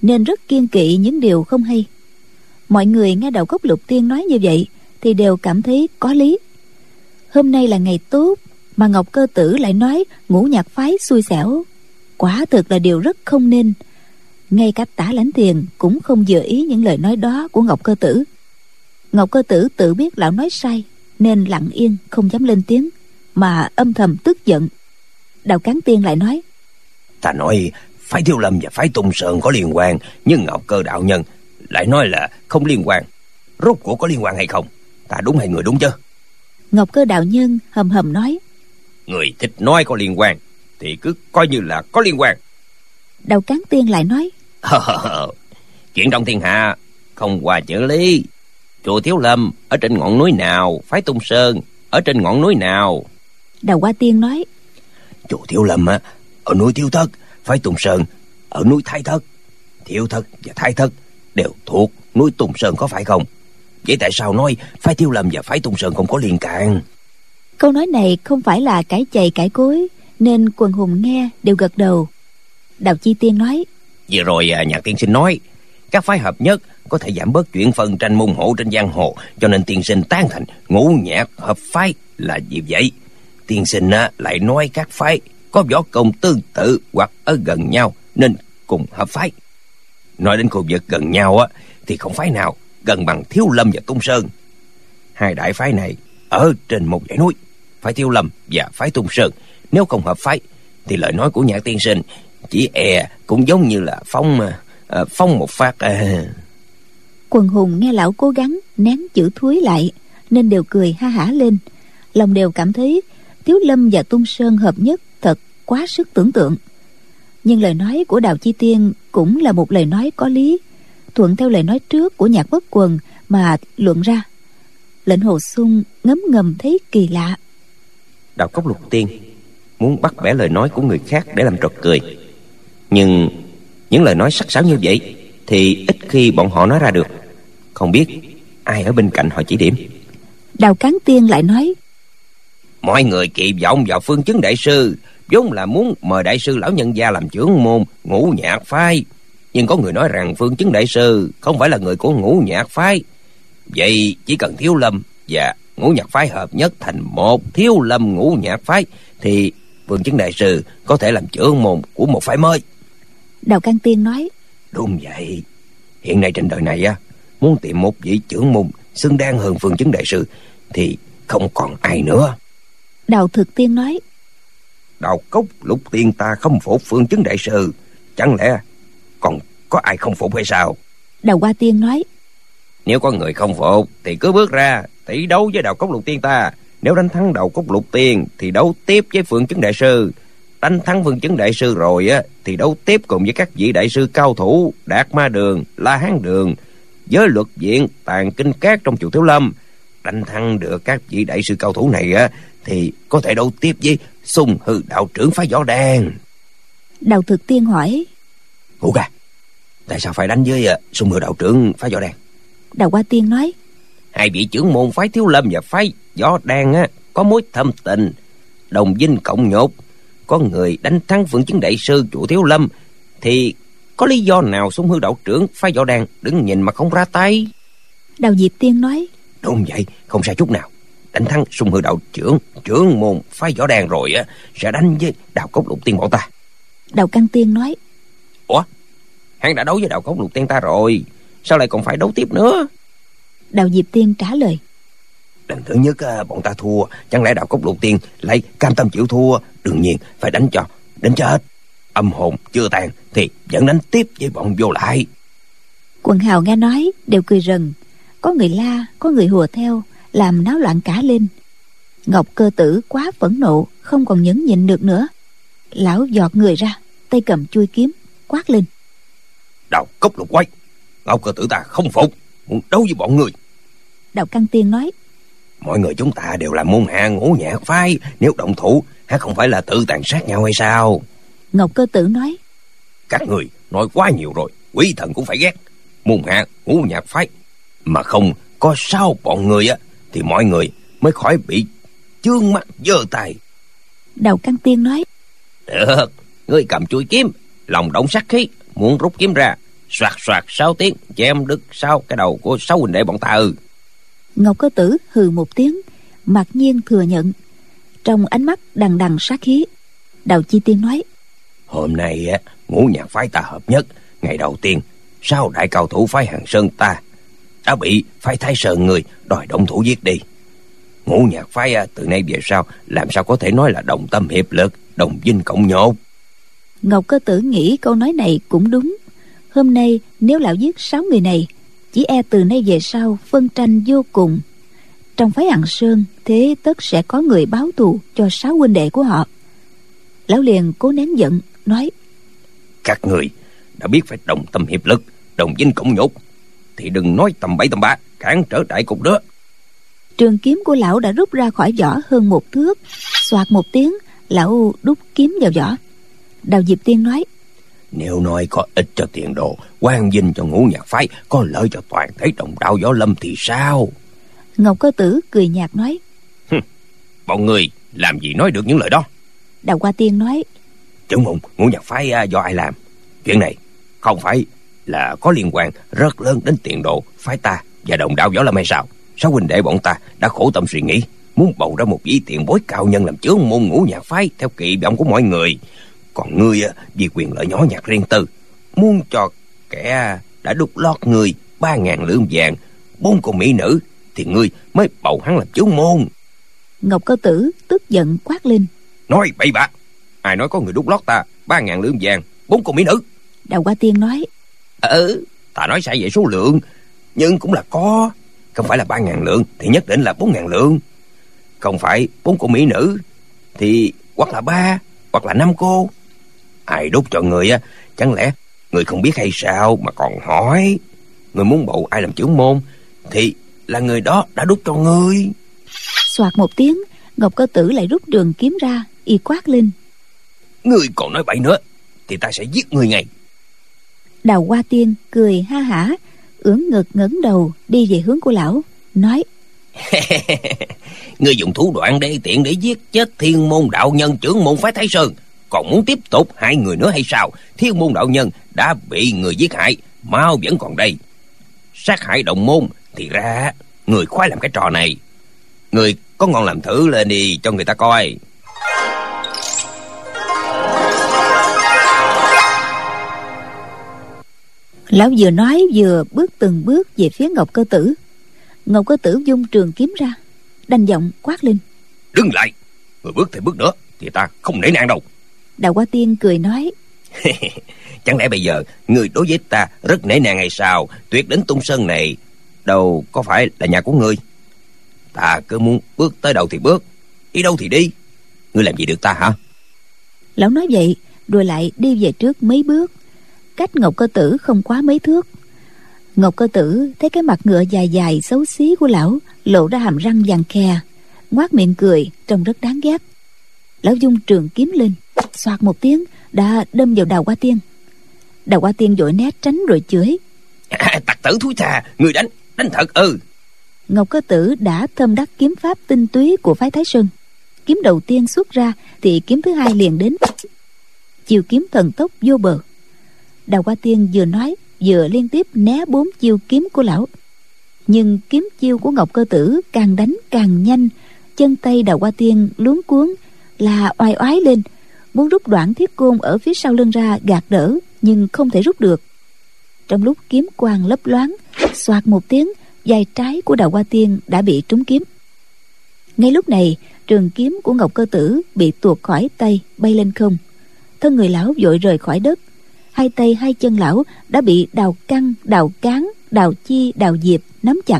S2: nên rất kiêng kỵ những điều không hay. Mọi người nghe Đào Cốc Lục Tiên nói như vậy thì đều cảm thấy có lý. Hôm nay là ngày tốt mà Ngọc Cơ Tử lại nói Ngũ Nhạc phái xui xẻo, quả thực là điều rất không nên. Ngay cả Tả Lãnh Thiền cũng không vừa ý những lời nói đó của Ngọc Cơ Tử. Ngọc Cơ Tử tự biết lão nói sai nên lặng yên không dám lên tiếng, mà âm thầm tức giận. Đào Cán Tiên lại nói:
S3: Ta nói phái Thiếu Lâm và phái Tung Sơn có liên quan, nhưng Ngọc Cơ đạo nhân lại nói là không liên quan. Rốt cuộc có liên quan hay không? Ta đúng hay người đúng chứ?
S2: Ngọc Cơ đạo nhân hầm hầm nói:
S3: Người thích nói có liên quan thì cứ coi như là có liên quan.
S2: Đào Cán Tiên lại nói:
S3: Chuyện trong thiên hạ không qua chữ lý. Chùa Thiếu Lâm ở trên ngọn núi nào? Phái Tung Sơn ở trên ngọn núi nào?
S2: Đào Hoa Tiên nói:
S3: Chùa Thiếu Lâm á, ở núi Thiếu Thất. Phái Tung Sơn ở núi Thái Thất. Thiếu Thất và Thái Thất đều thuộc núi Tung Sơn, có phải không? Vậy tại sao nói phái Thiếu Lâm và phái Tung Sơn không có liên can?
S2: Câu nói này không phải là cãi chày cãi cối, nên quần hùng nghe đều gật đầu. Đào Chi Tiên nói:
S3: Vừa rồi Nhạc tiên sinh nói các phái hợp nhất có thể giảm bớt chuyện phân tranh môn hộ trên giang hồ, cho nên tiên sinh tán thành Ngũ Nhạc hợp phái là gì vậy? Tiên sinh lại nói các phái có võ công tương tự hoặc ở gần nhau nên cùng hợp phái. Nói đến khu vực gần nhau á, thì không phái nào gần bằng Thiếu Lâm và Tung Sơn. Hai đại phái này ở trên một dãy núi. Phái Thiếu Lâm và phái Tung Sơn nếu không hợp phái thì lời nói của Nhạc tiên sinh chỉ e cũng giống như là phong à, phong một phát à.
S2: Quần hùng nghe lão cố gắng nén chữ thúi lại nên đều cười ha hả lên, lòng đều cảm thấy Thiếu Lâm và Tung Sơn hợp nhất thật quá sức tưởng tượng. Nhưng lời nói của Đào Chi Tiên cũng là một lời nói có lý, thuận theo lời nói trước của Nhạc Bất Quần mà luận ra. Lệnh Hồ Xung ngấm ngầm thấy kỳ lạ.
S3: Đào Cốc Lục Tiên muốn bắt bẻ lời nói của người khác để làm trò cười, nhưng những lời nói sắc sảo như vậy thì ít khi bọn họ nói ra được. Không biết ai ở bên cạnh họ chỉ điểm.
S2: Đào Cán Tiên lại nói:
S3: Mọi người kỳ vọng vào Phương Chứng đại sư, vốn là muốn mời đại sư lão nhân gia làm trưởng môn Ngũ Nhạc phái, nhưng có người nói rằng Phương Chứng đại sư không phải là người của Ngũ Nhạc phái. Vậy chỉ cần Thiếu Lâm và Ngũ Nhạc phái hợp nhất thành một Thiếu Lâm Ngũ Nhạc phái thì Phương Chứng đại sư có thể làm trưởng môn của một phái mới.
S2: Đào Cán Tiên nói:
S3: Đúng vậy. Hiện nay trên đời này á, muốn tìm một vị trưởng môn xứng đáng hơn Phương Chứng đại sư thì không còn ai nữa.
S2: Đào Thực Tiên nói:
S3: Đào Cốc Lục Tiên ta không phục Phương Chứng đại sư, chẳng lẽ còn có ai không phục hay sao?
S2: Đào Hoa Tiên nói:
S3: Nếu có người không phục thì cứ bước ra tỷ đấu với Đào Cốc Lục Tiên ta. Nếu đánh thắng Đào Cốc Lục Tiên thì đấu tiếp với Phương Chứng đại sư. Đánh thắng Phương Chứng đại sư rồi á thì đấu tiếp cùng với các vị đại sư cao thủ Đạt Ma Đường, La Hán Đường, Giới Luật Viện, Tàng Kinh Cát trong chùa Thiếu Lâm. Đánh thắng được các vị đại sư cao thủ này á thì có thể đấu tiếp với Xung Hư đạo trưởng phái Võ Đàn.
S2: Đào Thực Tiên hỏi:
S3: Hữu ca, tại sao phải đánh với uh, Xung Hư đạo trưởng phái Võ Đàn?
S2: Đào Hoa Tiên nói:
S3: Hai vị trưởng môn phái Thiếu Lâm và phái Võ Đàn á có mối thâm tình, đồng vinh cộng nhột. Có người đánh thắng Phương Chứng đại sư chùa Thiếu Lâm thì có lý do nào Xung Hư đạo trưởng phái Võ Đàn đứng nhìn mà không ra tay?
S2: Đào Diệp Tiên nói:
S3: Đúng vậy, không sai chút nào. Đánh thắng Xung Hư đạo trưởng trưởng môn phái Võ Đàn rồi á sẽ đánh với Đào Cốc Lục Tiên bọn ta.
S2: Đào Căn Tiên nói:
S3: Ủa, hắn đã đấu với Đào Cốc Lục Tiên ta rồi, sao lại còn phải đấu tiếp nữa?
S2: Đào Diệp Tiên trả lời:
S3: Lần thứ nhất bọn ta thua, chẳng lẽ Đào Cốc Lục Tiên lại cam tâm chịu thua? Đương nhiên phải đánh cho đến chết. Âm hồn chưa tàn thì vẫn đánh tiếp với bọn vô lại.
S2: Quần hào nghe nói đều cười rần, có người la, có người hùa theo, làm náo loạn cả lên. Ngọc Cơ Tử quá phẫn nộ, không còn nhẫn nhịn được nữa. Lão giọt người ra, tay cầm chuôi kiếm, quát lên:
S3: Đào Cốc Lục quay, Ngọc Cơ Tử ta không phục, muốn đấu với bọn người.
S2: Đào Căn Tiên nói:
S3: Mọi người chúng ta đều là môn hạ Ngũ Nhạc phái, nếu động thủ há không phải là tự tàn sát nhau hay sao?
S2: Ngọc Cơ Tử nói:
S3: Các người nói quá nhiều rồi, quý thần cũng phải ghét. Môn hạ Ngũ Nhạc phái mà không có sao bọn người á thì mọi người mới khỏi bị chướng mắt giơ tay.
S2: Đào Căn Tiên nói:
S3: Được, ngươi cầm chuôi kiếm, lòng động sát khí, muốn rút kiếm ra Soạt soạt sáu tiếng chém đứt sáu cái đầu của sáu huynh đệ bọn ta ư?
S2: Ngọc Cơ Tử hừ một tiếng, mặc nhiên thừa nhận, trong ánh mắt đằng đằng sát khí. Đào Chi Tiên nói:
S3: Hôm nay á, ngũ nhạc phái ta hợp nhất. Ngày đầu tiên, sáu đại cao thủ phái Hàng Sơn ta đã bị phái Thái Sơn người đòi động thủ giết đi. Ngũ nhạc phái á, từ nay về sau làm sao có thể nói là đồng tâm hiệp lực, đồng vinh cộng nhột.
S2: Ngọc Cơ Tử nghĩ câu nói này cũng đúng. Hôm nay nếu lão giết sáu người này, chỉ e từ nay về sau phân tranh vô cùng. Trong phái Hàng Sơn thế tất sẽ có người báo thù cho sáu huynh đệ của họ. Lão liền cố nén giận nói:
S3: Các người đã biết phải đồng tâm hiệp lực, đồng vinh cộng nhột, thì đừng nói tầm bậy tầm bạ cản trở đại cục đó.
S2: Trường kiếm của lão đã rút ra khỏi vỏ hơn một thước. Xoạt một tiếng, lão đút kiếm vào vỏ. Đào Diệp Tiên nói:
S3: Nếu nói có ích cho tiền đồ, quang vinh cho ngũ nhạc phái, có lợi cho toàn thể đồng đạo võ lâm thì sao?
S2: Ngọc Cơ Tử cười nhạt nói:
S3: Bọn người làm gì nói được những lời đó?
S2: Đào Hoa Tiên nói:
S3: Chưởng môn ngũ nhạc phái do ai làm? Chuyện này không phải là có liên quan rất lớn đến tiền đồ phái ta và đồng đạo võ lâm hay sao? Sáu huynh đệ bọn ta đã khổ tâm suy nghĩ, muốn bầu ra một vị tiền bối cao nhân làm chưởng môn ngũ nhạc phái theo kỳ vọng của mọi người. Còn ngươi vì quyền lợi nhỏ nhặt riêng tư, muốn cho kẻ đã đục lót người ba ngàn lượng vàng, bốn cô mỹ nữ, thì ngươi mới bầu hắn làm chưởng môn.
S2: Ngọc Cơ Tử tức giận quát lên:
S3: Nói bậy bạ! Ai nói có người đút lót ta ba ngàn lượng vàng, bốn cô mỹ nữ?
S2: Đào Hoa Tiên nói:
S3: Ừ, ta nói sai về số lượng, nhưng cũng là có. Không phải là ba ngàn lượng thì nhất định là bốn ngàn lượng. Không phải bốn cô mỹ nữ thì hoặc là ba, hoặc là năm cô. Ai đút cho người á, chẳng lẽ người không biết hay sao mà còn hỏi? Người muốn bầu ai làm chưởng môn thì là người đó đã đút cho ngươi.
S2: Xoạt một tiếng, Ngọc Cơ Tử lại rút trường kiếm ra, y quát lên:
S3: Ngươi còn nói bậy nữa thì ta sẽ giết ngươi ngay.
S2: Đào Hoa Tiên cười ha hả, ưỡn ngực ngẩng đầu đi về hướng của lão, nói:
S3: Ngươi dùng thủ đoạn để tiện để giết chết Thiên Môn đạo nhân chưởng môn phái Thái Sơn, còn muốn tiếp tục hại người nữa hay sao? Thiên Môn đạo nhân đã bị người giết hại, mau vẫn còn đây. Sát hại đồng môn thì ra người khoái làm cái trò này. Người có ngon làm thử lên đi cho người ta coi.
S2: Lão vừa nói vừa bước từng bước về phía Ngọc Cơ Tử. Ngọc Cơ Tử vung trường kiếm ra, đanh giọng quát lên:
S3: Đứng lại! Người bước thì bước nữa thì ta không nể nang đâu.
S2: Đào Hoa Tiên cười nói:
S3: Chẳng lẽ bây giờ người đối với ta rất nể nang hay sao? Tuyệt đỉnh Tung Sơn này đâu có phải là nhà của ngươi. Ta cứ muốn bước tới đâu thì bước, đi đâu thì đi. Ngươi làm gì được ta hả?
S2: Lão nói vậy rồi lại đi về trước mấy bước, cách Ngọc Cơ Tử không quá mấy thước. Ngọc Cơ Tử thấy cái mặt ngựa dài dài xấu xí của lão lộ ra hàm răng vàng khè, ngoác miệng cười trông rất đáng ghét. Lão vung trường kiếm lên, xoạt một tiếng đã đâm vào Đào Hoa Tiên. Đào Hoa Tiên vội né tránh rồi chửi:
S3: À, tặc tử thúi thà, người đánh đánh thật ư?
S2: Ngọc Cơ Tử đã thâm đắc kiếm pháp tinh túy của phái Thái Sơn. Kiếm đầu tiên xuất ra thì kiếm thứ hai liền đến, chiều kiếm thần tốc vô bờ. Đào Hoa Tiên vừa nói vừa liên tiếp né bốn chiêu kiếm của lão. Nhưng kiếm chiêu của Ngọc Cơ Tử càng đánh càng nhanh, chân tay Đào Hoa Tiên luống cuống, là oai oái lên, muốn rút đoạn thiết côn ở phía sau lưng ra gạt đỡ, nhưng không thể rút được. Trong lúc kiếm quang lấp loáng, xoạt một tiếng, vai trái của Đào Hoa Tiên đã bị trúng kiếm. Ngay lúc này, trường kiếm của Ngọc Cơ Tử bị tuột khỏi tay, bay lên không. Thân người lão vội rời khỏi đất. Hai tay hai chân lão đã bị đào căng, đào cán, đào chi, đào diệp nắm chặt.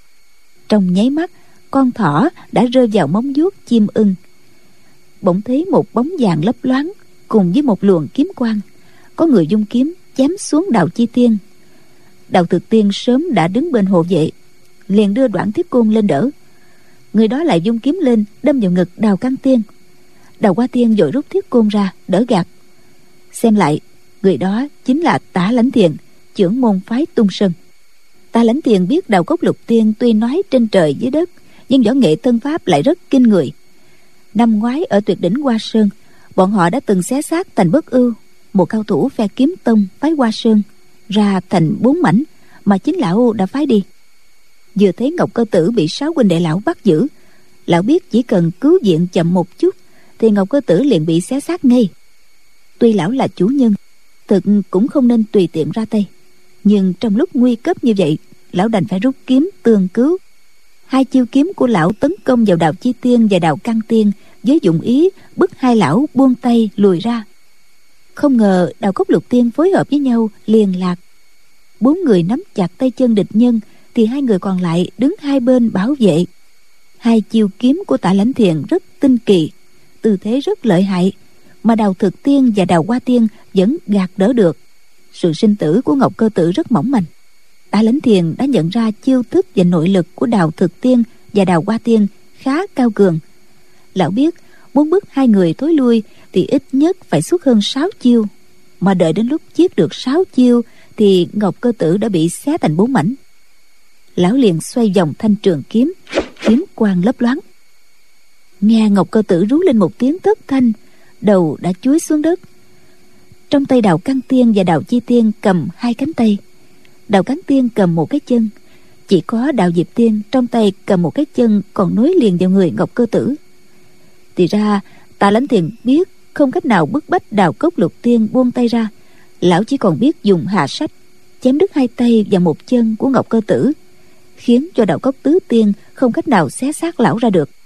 S2: Trong nháy mắt, con thỏ đã rơi vào móng vuốt chim ưng. Bỗng thấy một bóng vàng lấp loáng cùng với một luồng kiếm quang, có người dung kiếm chém xuống Đào Chi Tiên. Đào Thực Tiên sớm đã đứng bên hộ vệ, liền đưa đoạn thiết côn lên đỡ. Người đó lại dung kiếm lên đâm vào ngực Đào Căng Tiên. Đào Hoa Tiên vội rút thiết côn ra đỡ gạt. Xem lại, người đó chính là Tả Lãnh Thiền, chưởng môn phái Tung Sơn. Tả Lãnh Thiền biết Đào Cốc Lục Tiên tuy nói trên trời dưới đất, nhưng võ nghệ thân pháp lại rất kinh người. Năm ngoái ở Tuyệt Đỉnh Hoa Sơn, bọn họ đã từng xé xác Thành Bất Ưu, một cao thủ phe kiếm tông phái Hoa Sơn, ra thành bốn mảnh mà chính lão đã phái đi. Vừa thấy Ngọc Cơ Tử bị sáu huynh đệ lão bắt giữ, lão biết chỉ cần cứu viện chậm một chút thì Ngọc Cơ Tử liền bị xé xác ngay. Tuy lão là chủ nhân, thực cũng không nên tùy tiện ra tay, nhưng trong lúc nguy cấp như vậy, lão đành phải rút kiếm tương cứu. Hai chiêu kiếm của lão tấn công vào Đào Chi Tiên và Đào Căn Tiên với dụng ý bức hai lão buông tay lùi ra. Không ngờ Đào Cốc Lục Tiên phối hợp với nhau liền lạc. Bốn người nắm chặt tay chân địch nhân, thì hai người còn lại đứng hai bên bảo vệ. Hai chiêu kiếm của Tạ Lãnh Thiền rất tinh kỳ, tư thế rất lợi hại, mà Đào Thực Tiên và Đào Hoa Tiên vẫn gạt đỡ được. Sự sinh tử của Ngọc Cơ Tử rất mỏng manh. Tạ Lãnh Thiền đã nhận ra chiêu thức và nội lực của Đào Thực Tiên và Đào Hoa Tiên khá cao cường. Lão biết muốn bức hai người thối lui thì ít nhất phải xuất hơn sáu chiêu, mà đợi đến lúc giết được sáu chiêu thì Ngọc Cơ Tử đã bị xé thành bốn mảnh. Lão liền xoay vòng thanh trường kiếm, kiếm quang lấp loáng. Nghe Ngọc Cơ Tử rú lên một tiếng thất thanh, đầu đã chúi xuống đất. Trong tay Đào Căn Tiên và Đào Chi Tiên cầm hai cánh tay, Đào Căn Tiên cầm một cái chân, chỉ có Đào Diệp Tiên trong tay cầm một cái chân còn nối liền vào người Ngọc Cơ Tử. Thì ra Tạ Lãnh Thiền biết không cách nào bức bách Đào Cốc Lục Tiên buông tay ra. Lão chỉ còn biết dùng hạ sách chém đứt hai tay và một chân của Ngọc Cơ Tử, khiến cho Đào Cốc Tứ Tiên không cách nào xé xác lão ra được.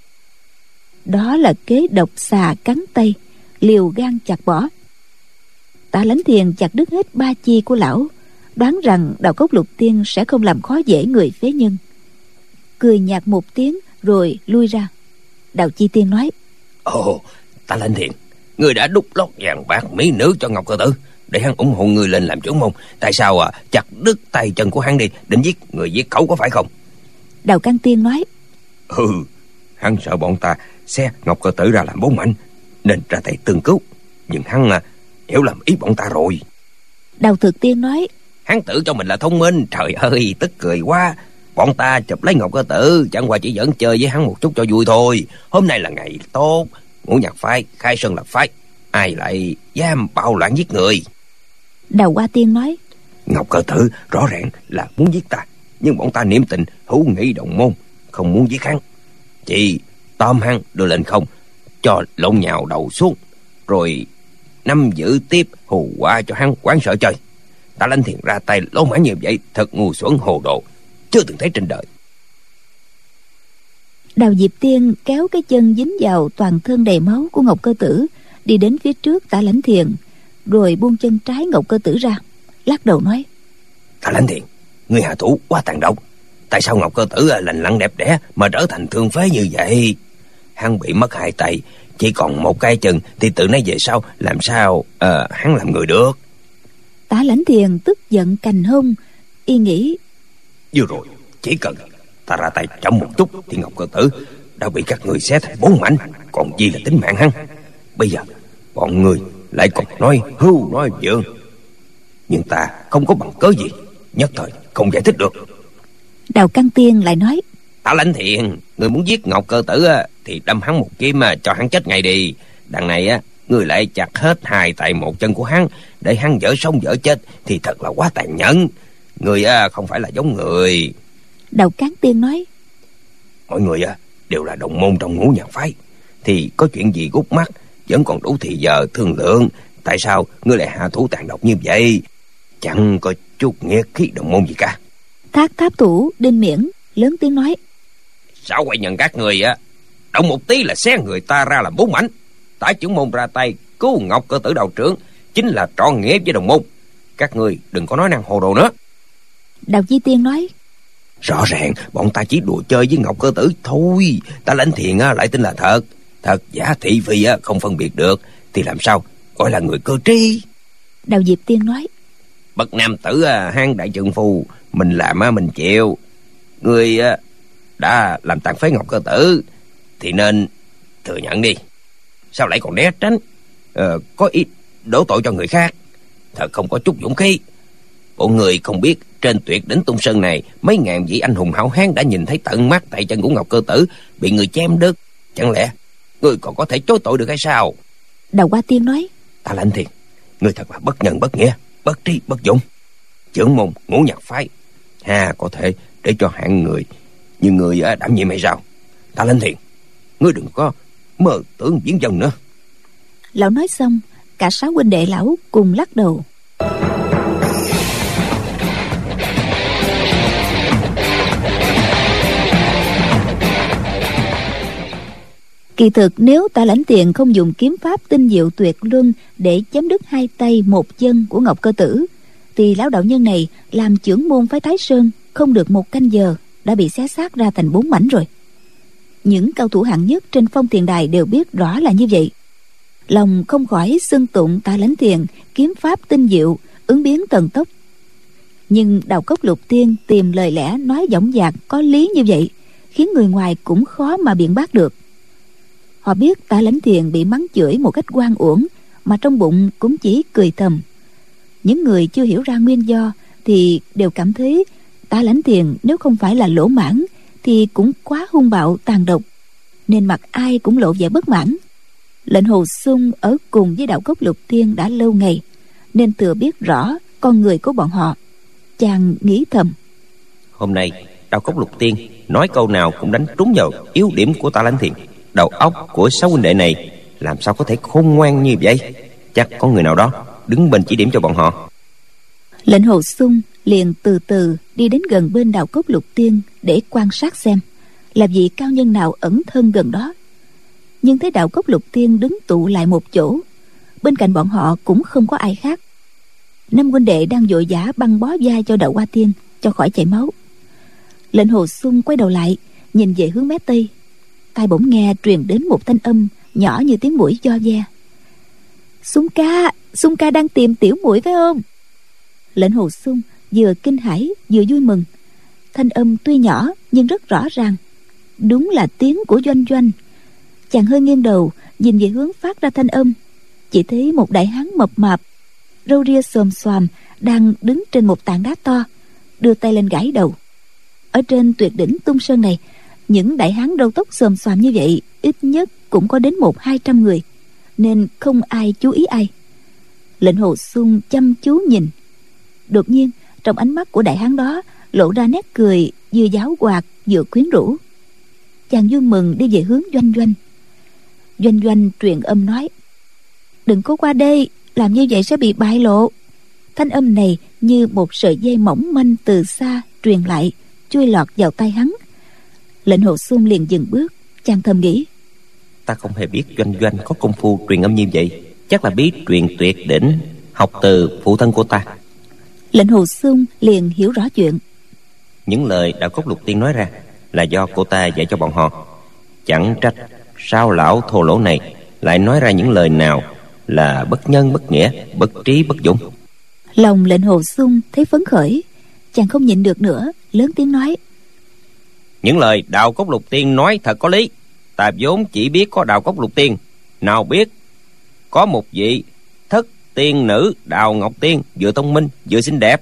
S2: Đó là kế độc xà cắn tay, liều gan chặt bỏ. Tạ Lãnh Thiền chặt đứt hết ba chi của lão, đoán rằng Đào Cốc Lục Tiên sẽ không làm khó dễ người phế nhân. Cười nhạt một tiếng rồi lui ra. Đào Chi Tiên nói:
S3: Ồ, Tạ Lãnh Thiền, người đã đúc lót vàng bạc mỹ nữ cho Ngọc Cơ Tử để hắn ủng hộ người lên làm trưởng môn. Tại sao à chặt đứt tay chân của hắn đi, định giết người giết khẩu có phải không?
S2: Đào Căn Tiên nói:
S3: Ừ, hắn sợ bọn ta xé Ngọc Cơ Tử ra làm bốn mảnh nên ra tay tương cứu, nhưng hắn à, hiểu lầm ý bọn ta rồi.
S2: Đào Thực Tiên nói:
S3: Hắn tự cho mình là thông minh, trời ơi tức cười quá. Bọn ta chụp lấy Ngọc Cơ Tử chẳng qua chỉ dẫn chơi với hắn một chút cho vui thôi. Hôm nay là ngày tốt, Ngũ Nhạc phái khai sơn lập phái, ai lại dám bạo loạn giết người.
S2: Đào Hoa Tiên nói:
S3: Ngọc Cơ Tử rõ ràng là muốn giết ta, nhưng bọn ta niệm tình hữu nghị đồng môn, không muốn giết hắn, chỉ tóm hắn đưa lên không, cho lộn nhào đầu xuống, rồi nắm giữ tiếp hù quả cho hắn quán sợ chơi. Tạ Lãnh Thiền ra tay lỗ mãn như vậy thật ngu xuẩn hồ đồ, chưa từng thấy trên đời.
S2: Đào Diệp Tiên kéo cái chân dính vào toàn thân đầy máu của Ngọc Cơ Tử đi đến phía trước Tạ Lãnh Thiền, rồi buông chân trái Ngọc Cơ Tử ra, lắc đầu nói:
S3: Tạ Lãnh Thiền, người hạ thủ quá tàn độc. Tại sao Ngọc Cơ Tử lành lặn đẹp đẽ mà trở thành thương phế như vậy? Hắn bị mất hai tay, chỉ còn một cái chân, thì từ nay về sau làm sao à, hắn làm người được?
S2: Tạ Lãnh Thiền tức giận cành hông, y nghĩ:
S3: Vừa rồi chỉ cần ta ra tay chậm một chút thì Ngọc Cơ Tử đã bị các người xé thành bốn mảnh, còn gì là tính mạng hắn. Bây giờ bọn người lại còn nói hưu nói vượng, nhưng ta không có bằng cớ gì, nhất thời không giải thích được.
S2: Đào Căn Tiên lại nói:
S3: Tạ Lãnh Thiền, người muốn giết Ngọc Cơ Tử thì đâm hắn một kiếm cho hắn chết ngay đi. Đằng này á, người lại chặt hết hai tay một chân của hắn để hắn dở sống dở chết thì thật là quá tàn nhẫn. Người á không phải là giống người.
S2: Đào Cán Tiên nói:
S3: Mọi người á đều là đồng môn trong Ngũ Nhạc phái, thì có chuyện gì gút mắt vẫn còn đủ thì giờ thương lượng. Tại sao ngươi lại hạ thủ tàn độc như vậy? Chẳng có chút nghĩa khí đồng môn gì cả.
S2: Thác Tháp Thủ Đinh Miễn lớn tiếng nói:
S3: Sao quậy nhận các người á, động một tí là xé người ta ra làm bốn mảnh. Tả trưởng môn ra tay cứu Ngọc Cơ Tử đạo trưởng chính là trọn nghĩa với đồng môn. Các người đừng có nói năng hồ đồ nữa.
S2: Đào Chi Tiên nói:
S3: Rõ ràng bọn ta chỉ đùa chơi với Ngọc Cơ Tử thôi. Tạ Lãnh Thiền lại tin là thật. Thật giả thị phi không phân biệt được thì làm sao gọi là người cơ trí.
S2: Đào Diệp Tiên nói:
S3: Bậc nam tử hang đại trượng phu, mình làm mình chịu. Người đã làm tàn phế Ngọc Cơ Tử thì nên thừa nhận đi. Sao lại còn né tránh, ờ, có ý đổ tội cho người khác? Thật không có chút dũng khí. Bọn người không biết trên tuyệt đỉnh Tung Sơn này mấy ngàn vị anh hùng hảo hán đã nhìn thấy tận mắt tay chân của Ngọc Cơ Tử bị người chém đứt. Chẳng lẽ người còn có thể chối tội được hay sao?
S2: Đào Hoa Tiên nói:
S3: Tạ Lãnh Thiền, người thật là bất nhân bất nghĩa, bất trí bất dụng. chưởng môn ngũ nhạc phái. Ha, có thể để cho hạng người như người đảm nhiệm hay sao? Ta Lãnh Thiền, ngươi đừng có mơ tưởng viễn vông nữa.
S2: Lão nói xong, cả sáu huynh đệ lão cùng lắc đầu. Kỳ thực nếu Tạ Lãnh Tiền không dùng kiếm pháp tinh diệu tuyệt luân để chém đứt hai tay một chân của Ngọc Cơ Tử, thì lão đạo nhân này làm chưởng môn phái Thái Sơn không được một canh giờ đã bị xé xác ra thành bốn mảnh rồi. Những cao thủ hạng nhất trên Phong Tiền Đài đều biết rõ là như vậy. Lòng không khỏi xưng tụng Tạ Lãnh Tiền kiếm pháp tinh diệu, ứng biến thần tốc. Nhưng Đào Cốc Lục Tiên tìm lời lẽ nói dõng dạc có lý như vậy, khiến người ngoài cũng khó mà biện bác được. Họ biết Tạ Lãnh Tiền bị mắng chửi một cách oan uổng, mà trong bụng cũng chỉ cười thầm. Những người chưa hiểu ra nguyên do thì đều cảm thấy Tạ Lãnh Tiền nếu không phải là lỗ mãn thì cũng quá hung bạo tàn độc, nên mặt ai cũng lộ vẻ bất mãn. Lệnh Hồ Xung ở cùng với Đạo Cốc Lục Tiên đã lâu ngày, nên thừa biết rõ con người của bọn họ. Chàng nghĩ thầm,
S3: hôm nay Đạo Cốc Lục Tiên nói câu nào cũng đánh trúng vào yếu điểm của Tạ Lãnh Thiền. Đầu óc của sáu huynh đệ này làm sao có thể khôn ngoan như vậy? Chắc có người nào đó đứng bên chỉ điểm cho bọn họ.
S2: Lệnh Hồ Xung liền từ từ đi đến gần bên Đạo Cốc Lục Tiên để quan sát xem là vị cao nhân nào ẩn thân gần đó. Nhưng thấy Đạo Cốc Lục Tiên đứng tụ lại một chỗ, bên cạnh bọn họ cũng không có ai khác. Năm huynh đệ đang vội vã băng bó vai cho Đậu Hoa Tiên cho khỏi chảy máu. Lệnh Hồ Xung quay đầu lại nhìn về hướng mé tây, tai bỗng nghe truyền đến một thanh âm nhỏ như tiếng muỗi do ve. Xung ca, Xung ca đang tìm tiểu muội phải không? Lệnh Hồ Xung vừa kinh hãi vừa vui mừng. Thanh âm tuy nhỏ nhưng rất rõ ràng, đúng là tiếng của Doanh Doanh. Chàng hơi nghiêng đầu nhìn về hướng phát ra thanh âm, chỉ thấy một đại hán mập mạp, râu ria xồm xoàm đang đứng trên một tảng đá to, đưa tay lên gãi đầu. Ở trên tuyệt đỉnh Tung Sơn này, những đại hán râu tóc xồm xoàm như vậy ít nhất cũng có đến một hai trăm người, nên không ai chú ý ai. Lệnh Hồ Xung chăm chú nhìn, đột nhiên trong ánh mắt của đại hán đó lộ ra nét cười vừa giáo hoạt vừa quyến rũ. Chàng vui mừng đi về hướng Doanh Doanh. Doanh Doanh truyền âm nói, đừng có qua đây, làm như vậy sẽ bị bại lộ. Thanh âm này như một sợi dây mỏng manh từ xa truyền lại, chui lọt vào tai hắn. Lệnh Hồ Xung liền dừng bước. Chàng thầm nghĩ,
S3: ta không hề biết Doanh Doanh có công phu truyền âm như vậy, chắc là bí truyền tuyệt đỉnh, học từ phụ thân của ta.
S2: Lệnh Hồ Xung liền hiểu rõ chuyện.
S3: Những lời Đạo Cốc Lục Tiên nói ra là do cô ta dạy cho bọn họ. Chẳng trách sao lão thô lỗ này lại nói ra những lời nào là bất nhân bất nghĩa, bất trí bất dũng.
S2: Lòng Lệnh Hồ Xung thấy phấn khởi, chàng không nhịn được nữa, lớn tiếng nói,
S3: những lời Đạo Cốc Lục Tiên nói thật có lý. Ta vốn chỉ biết có Đạo Cốc Lục Tiên, nào biết có một vị thất tiên nữ Đào Ngọc Tiên, vừa thông minh vừa xinh đẹp.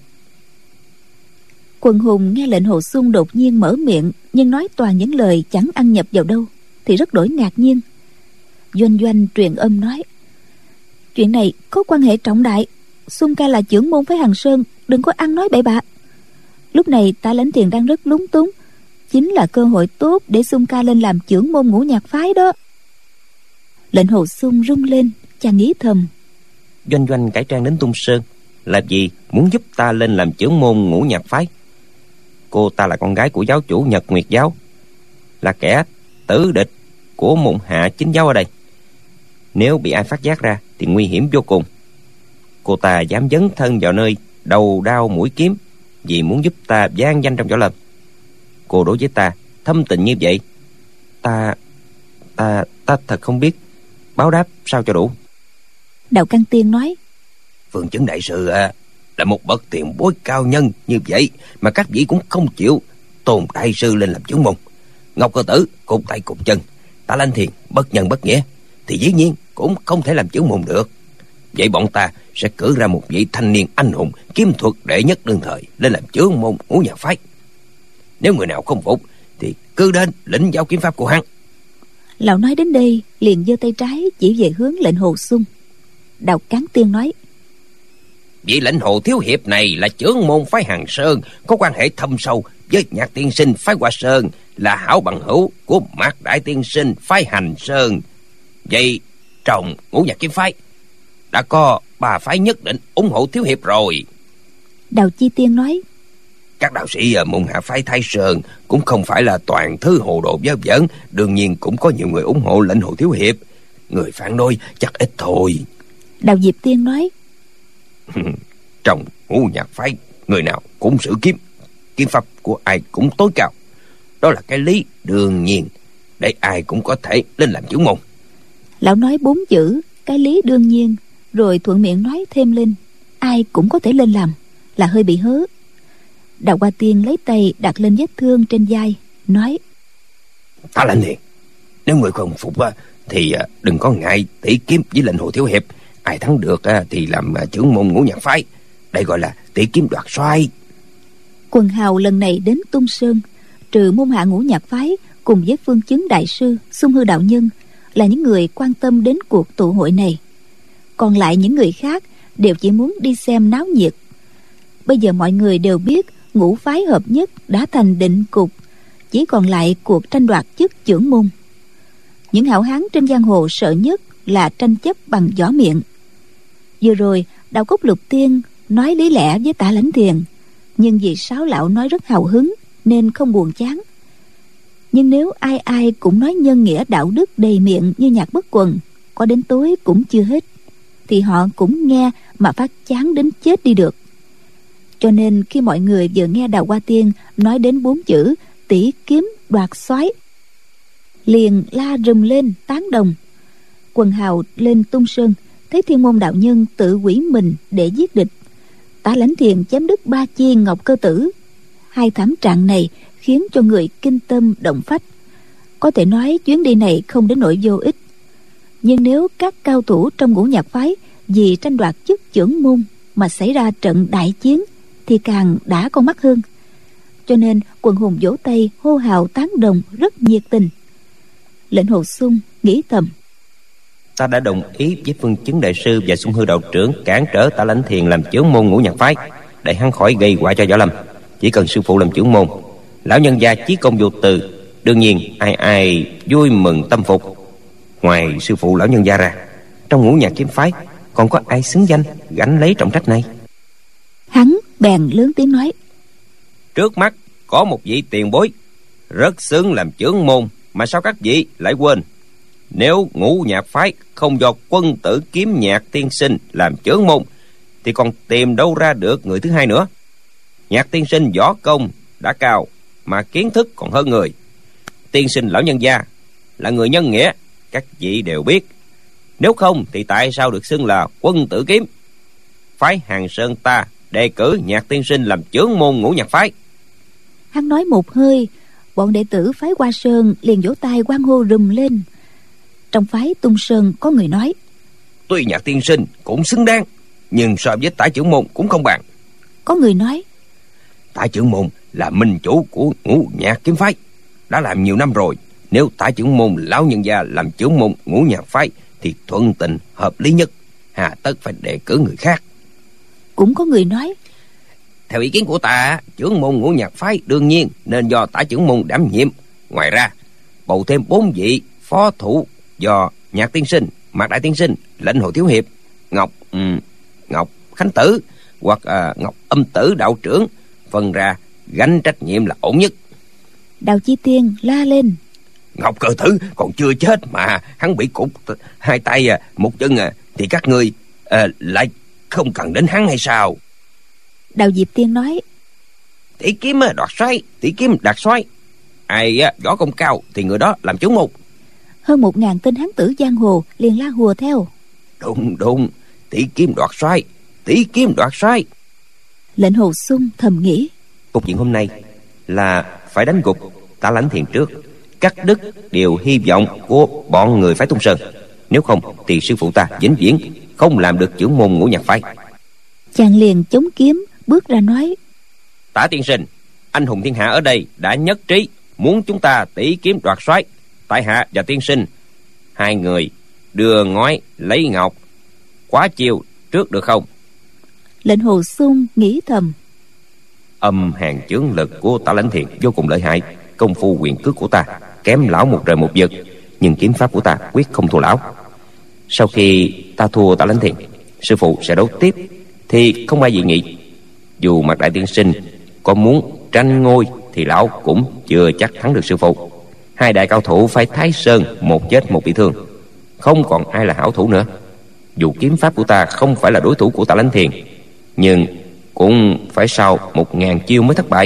S2: Quần hùng nghe Lệnh Hồ Xung đột nhiên mở miệng, nhưng nói toàn những lời chẳng ăn nhập vào đâu, thì rất đổi ngạc nhiên. Doanh Doanh truyền âm nói, chuyện này có quan hệ trọng đại, Xung ca là trưởng môn phái Hằng Sơn, đừng có ăn nói bậy bạ. Lúc này Tạ Lãnh Tiền đang rất lúng túng, chính là cơ hội tốt để Xung ca lên làm trưởng môn ngũ nhạc phái đó. Lệnh Hồ Xung rung lên, chàng nghĩ thầm,
S3: Doanh Doanh cải trang đến Tung Sơn là vì muốn giúp ta lên làm trưởng môn ngũ nhạc phái. Cô ta là con gái của giáo chủ Nhật Nguyệt giáo, là kẻ tử địch của môn hạ chính giáo ở đây. Nếu bị ai phát giác ra thì nguy hiểm vô cùng. Cô ta dám dấn thân vào nơi đầu đao mũi kiếm vì muốn giúp ta vang danh trong võ lâm. Cô đối với ta thâm tình như vậy, ta ta ta thật không biết báo đáp sao cho đủ.
S2: Đạo Căn Tiên nói,
S3: Phương Chứng đại sư à, là một bậc tiền bối cao nhân như vậy mà các vị cũng không chịu tôn đại sư lên làm trưởng môn. Ngọc Cơ Tử cụt tay cụt chân, Tạ Lãnh Thiền bất nhân bất nghĩa, thì dĩ nhiên cũng không thể làm trưởng môn được. Vậy bọn ta sẽ cử ra một vị thanh niên anh hùng kiếm thuật đệ nhất đương thời lên làm trưởng môn ngũ nhạc phái. Nếu người nào không phục thì cứ đến lĩnh giáo kiếm pháp của hắn.
S2: Lão nói đến đây liền giơ tay trái chỉ về hướng Lệnh Hồ Xung. Đạo Cán Tiên nói,
S3: Vị lãnh hồ thiếu hiệp này là trưởng môn phái Hằng Sơn, có quan hệ thâm sâu với Nhạc tiên sinh phái Hoa Sơn, là hảo bằng hữu của Mạc đại tiên sinh phái Hành Sơn. Vậy trong Ngũ Nhạc kiếm phái đã có ba phái nhất định ủng hộ thiếu hiệp rồi.
S2: Đào Chi Tiên nói:
S3: Các đạo sĩ ở môn hạ phái Thái Sơn cũng không phải là toàn thứ hồ đồ vớ vẩn, đương nhiên cũng có nhiều người ủng hộ lãnh hồ thiếu hiệp. Người phản đối chắc ít thôi.
S2: Đào Diệp Tiên nói:
S3: Trong Ngũ Nhạc phái, người nào cũng sử kiếm, kiếm pháp của ai cũng tối cao. Đó là cái lý đương nhiên để ai cũng có thể lên làm trưởng môn.
S2: Lão nói bốn chữ cái lý đương nhiên, rồi thuận miệng nói thêm lên ai cũng có thể lên làm, là hơi bị hớ. Đào Hoa Tiên lấy tay đặt lên vết thương trên vai, nói:
S3: Ta Lãnh Thiền, nếu người không phục thì đừng có ngại tỷ kiếm với lệnh hồ thiếu hiệp. Ai thắng được thì làm trưởng môn Ngũ Nhạc phái. Đây gọi là tỷ kiếm đoạt xoay.
S2: Quần hào lần này đến Tung Sơn, trừ môn hạ Ngũ Nhạc phái cùng với Phương Chứng đại sư, Xung Hư đạo nhân là những người quan tâm đến cuộc tụ hội này. Còn lại những người khác đều chỉ muốn đi xem náo nhiệt. Bây giờ mọi người đều biết ngũ phái hợp nhất đã thành định cục, chỉ còn lại cuộc tranh đoạt chức trưởng môn. Những hảo hán trên giang hồ sợ nhất là tranh chấp bằng võ miệng. Vừa rồi Đạo Cốc Lục Tiên nói lý lẽ với Tạ Lãnh Thiền, nhưng vì Sáu lão nói rất hào hứng nên không buồn chán. Nhưng nếu ai ai cũng nói nhân nghĩa đạo đức đầy miệng như Nhạc Bất Quần, có đến tối cũng chưa hết, thì họ cũng nghe mà phát chán đến chết đi được. Cho nên khi mọi người vừa nghe Đào Hoa Tiên nói đến bốn chữ tỷ kiếm đoạt soái, liền la rùm lên tán đồng. Quần hào lên Tung Sơn thấy Thiên Môn đạo nhân tự quỷ mình để giết địch. Tạ Lãnh Thiền chém đứt ba chi ngọc cơ tử. Hai thảm trạng này khiến cho người kinh tâm động phách. Có thể nói chuyến đi này không đến nỗi vô ích, nhưng nếu các cao thủ trong Ngũ Nhạc phái vì tranh đoạt chức trưởng môn mà xảy ra trận đại chiến thì càng đã con mắt hơn. Cho nên quần hùng vỗ tay hô hào tán đồng rất nhiệt tình. Lệnh Hồ Xung nghĩ thầm:
S3: Ta đã đồng ý với Phương Chứng đại sư và Xung Hư đạo trưởng cản trở Tạ Lãnh Thiền làm trưởng môn Ngũ Nhạc phái, để hắn khỏi gây họa cho võ lâm. Chỉ cần sư phụ làm trưởng môn, lão nhân gia chí công vô tư, đương nhiên ai ai vui mừng tâm phục. Ngoài sư phụ lão nhân gia ra, trong Ngũ Nhạc kiếm phái còn có ai xứng danh gánh lấy trọng trách này?
S2: Hắn bèn lớn tiếng nói:
S3: Trước mắt có một vị tiền bối rất xứng làm trưởng môn, mà sao các vị lại quên? Nếu Ngũ Nhạc phái không do Quân Tử Kiếm Nhạc tiên sinh làm trưởng môn thì còn tìm đâu ra được người thứ hai nữa. Nhạc tiên sinh võ công đã cao mà kiến thức còn hơn người. Tiên sinh lão nhân gia là người nhân nghĩa, các vị đều biết. Nếu không thì tại sao được xưng là Quân Tử Kiếm? Phái Hằng Sơn ta đề cử Nhạc tiên sinh làm trưởng môn Ngũ Nhạc phái.
S2: Hắn nói một hơi, bọn đệ tử phái Hoa Sơn liền vỗ tay hoan hô rùm lên. Trong phái Tung Sơn có người nói:
S3: Tuy Nhạc tiên sinh cũng xứng đáng, nhưng so với Tả trưởng môn cũng không bằng.
S2: Có người nói:
S3: Tả trưởng môn là minh chủ của Ngũ Nhạc kiếm phái, đã làm nhiều năm rồi. Nếu Tả trưởng môn lão nhân gia làm trưởng môn Ngũ Nhạc phái thì thuận tình hợp lý nhất, hà tất phải đề cử người khác.
S2: Cũng có người nói:
S3: Theo ý kiến của ta, trưởng môn Ngũ Nhạc phái đương nhiên nên do Tả trưởng môn đảm nhiệm. Ngoài ra bầu thêm bốn vị phó thủ do Nhạc tiên sinh, Mạc đại tiên sinh, Lệnh hồ thiếu hiệp, Ngọc um, Ngọc Khánh Tử hoặc uh, Ngọc Âm Tử đạo trưởng phân ra gánh trách nhiệm là ổn nhất.
S2: Đào Chi Tiên la lên:
S3: Ngọc Cơ Tử còn chưa chết mà hắn bị cụt hai tay một chân thì các ngươi uh, lại không cần đến hắn hay sao?
S2: Đào Diệp Tiên nói:
S3: Tỷ kiếm đoạt xoay, tỷ kiếm đoạt xoay, ai võ công cao thì người đó làm trưởng môn.
S2: Hơn một ngàn tên hán tử giang hồ liền la hùa theo:
S3: Đúng đúng, tỷ kiếm đoạt xoay, tỷ kiếm đoạt xoay.
S2: Lệnh Hồ Xung thầm nghĩ:
S3: Cục diện hôm nay là phải đánh gục Tạ Lãnh Thiền trước, cắt đứt điều hy vọng của bọn người phái Tung Sơn. Nếu không thì sư phụ ta vĩnh viễn không làm được trưởng môn Ngũ Nhạc phái.
S2: Chàng liền chống kiếm bước ra nói:
S3: Tả tiên sinh, anh hùng thiên hạ ở đây đã nhất trí muốn chúng ta tỷ kiếm đoạt soái. Tại hạ và tiên sinh hai người đưa ngói lấy ngọc, quá chiêu trước được không?
S2: Lệnh Hồ Xung nghĩ thầm:
S3: Âm hàn chướng lực của Tả Lãnh Thiền vô cùng lợi hại. Công phu quyền cước của ta kém lão một trời một vực, nhưng kiếm pháp của ta quyết không thua lão. Sau khi ta thua Tả Lãnh Thiền, sư phụ sẽ đấu tiếp thì không ai dị nghị. Dù Mạc Đại tiên sinh có muốn tranh ngôi thì lão cũng chưa chắc thắng được sư phụ. Hai đại cao thủ phải Thái Sơn, một chết một bị thương, không còn ai là hảo thủ nữa. Dù kiếm pháp của ta không phải là đối thủ của Tả Lãnh Thiền, nhưng cũng phải sau một ngàn chiêu mới thất bại.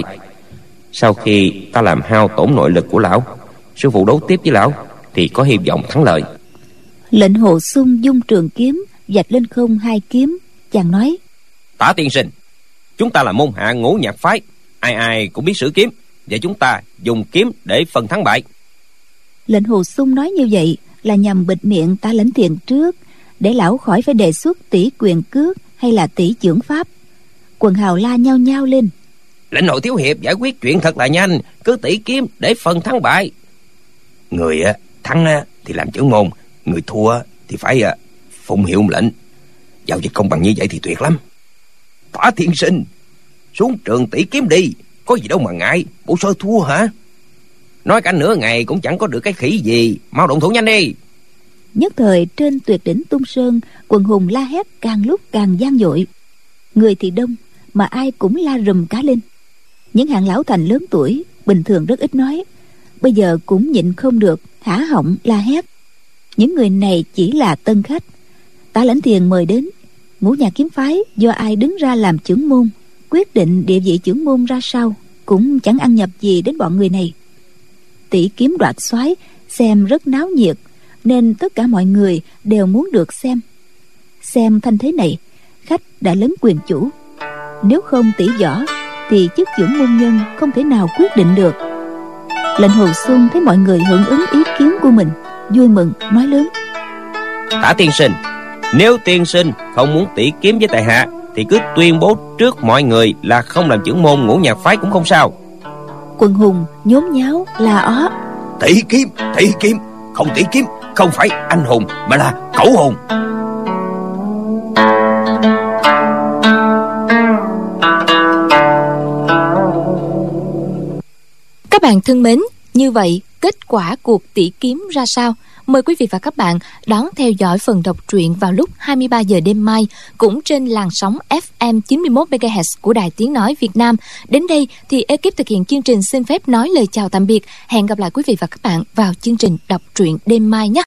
S3: Sau khi ta làm hao tổn nội lực của lão, sư phụ đấu tiếp với lão thì có hy vọng thắng lợi.
S2: Lệnh Hồ Xung dung trường kiếm vạch lên không hai kiếm. Chàng nói:
S3: Tả tiên sinh, chúng ta là môn hạ Ngũ Nhạc phái, ai ai cũng biết sử kiếm, vậy chúng ta dùng kiếm để phân thắng bại.
S2: Lệnh Hồ Xung nói như vậy là nhằm bịt miệng Tả Lãnh Thiền trước, để lão khỏi phải đề xuất tỷ quyền cước hay là tỷ chưởng pháp. Quần hào la nhao nhao lên:
S3: Lệnh Hồ thiếu hiệp giải quyết chuyện thật là nhanh, cứ tỷ kiếm để phân thắng bại. Người thắng thì làm chưởng môn, người thua thì phải phụng hiệu lệnh. Giao dịch công bằng như vậy thì tuyệt lắm. Tả tiên sinh, xuống trường tỷ kiếm đi, có gì đâu mà ngại. Bộ sơ thua hả? Nói cả nửa ngày cũng chẳng có được cái khỉ gì. Mau động thủ nhanh đi.
S2: Nhất thời trên tuyệt đỉnh Tung Sơn, quần hùng la hét càng lúc càng vang dội. Người thì đông mà ai cũng la rùm cá lên. Những hạng lão thành lớn tuổi bình thường rất ít nói, bây giờ cũng nhịn không được, há họng la hét. Những người này chỉ là tân khách, Tả Lãnh Thiền mời đến. Ngũ Nhạc kiếm phái do ai đứng ra làm chưởng môn, quyết định địa vị chưởng môn ra sao, cũng chẳng ăn nhập gì đến bọn người này. Tỷ kiếm đoạt soái xem rất náo nhiệt, nên tất cả mọi người đều muốn được xem. Xem thanh thế này, khách đã lấn quyền chủ. Nếu không tỷ võ thì chức chưởng môn nhân không thể nào quyết định được. Lệnh Hồ Xung thấy mọi người hưởng ứng ý kiến của mình, vui mừng nói lớn:
S3: Tả tiên sinh, nếu tiên sinh không muốn tỷ kiếm với tại hạ thì cứ tuyên bố trước mọi người là không làm chưởng môn Ngũ Nhạc phái cũng không sao.
S2: Quần hùng nhốn nháo la ó:
S3: Tỷ kiếm, tỷ kiếm, không tỷ kiếm không phải anh hùng mà là cẩu hùng.
S1: Các bạn thân mến, như vậy kết quả cuộc tỷ kiếm ra sao? Mời quý vị và các bạn đón theo dõi phần đọc truyện vào lúc hai mươi ba giờ đêm mai, cũng trên làn sóng ép em chín mươi mốt mê ga héc của Đài Tiếng Nói Việt Nam. Đến đây thì ekip thực hiện chương trình xin phép nói lời chào tạm biệt. Hẹn gặp lại quý vị và các bạn vào chương trình đọc truyện đêm mai nhé.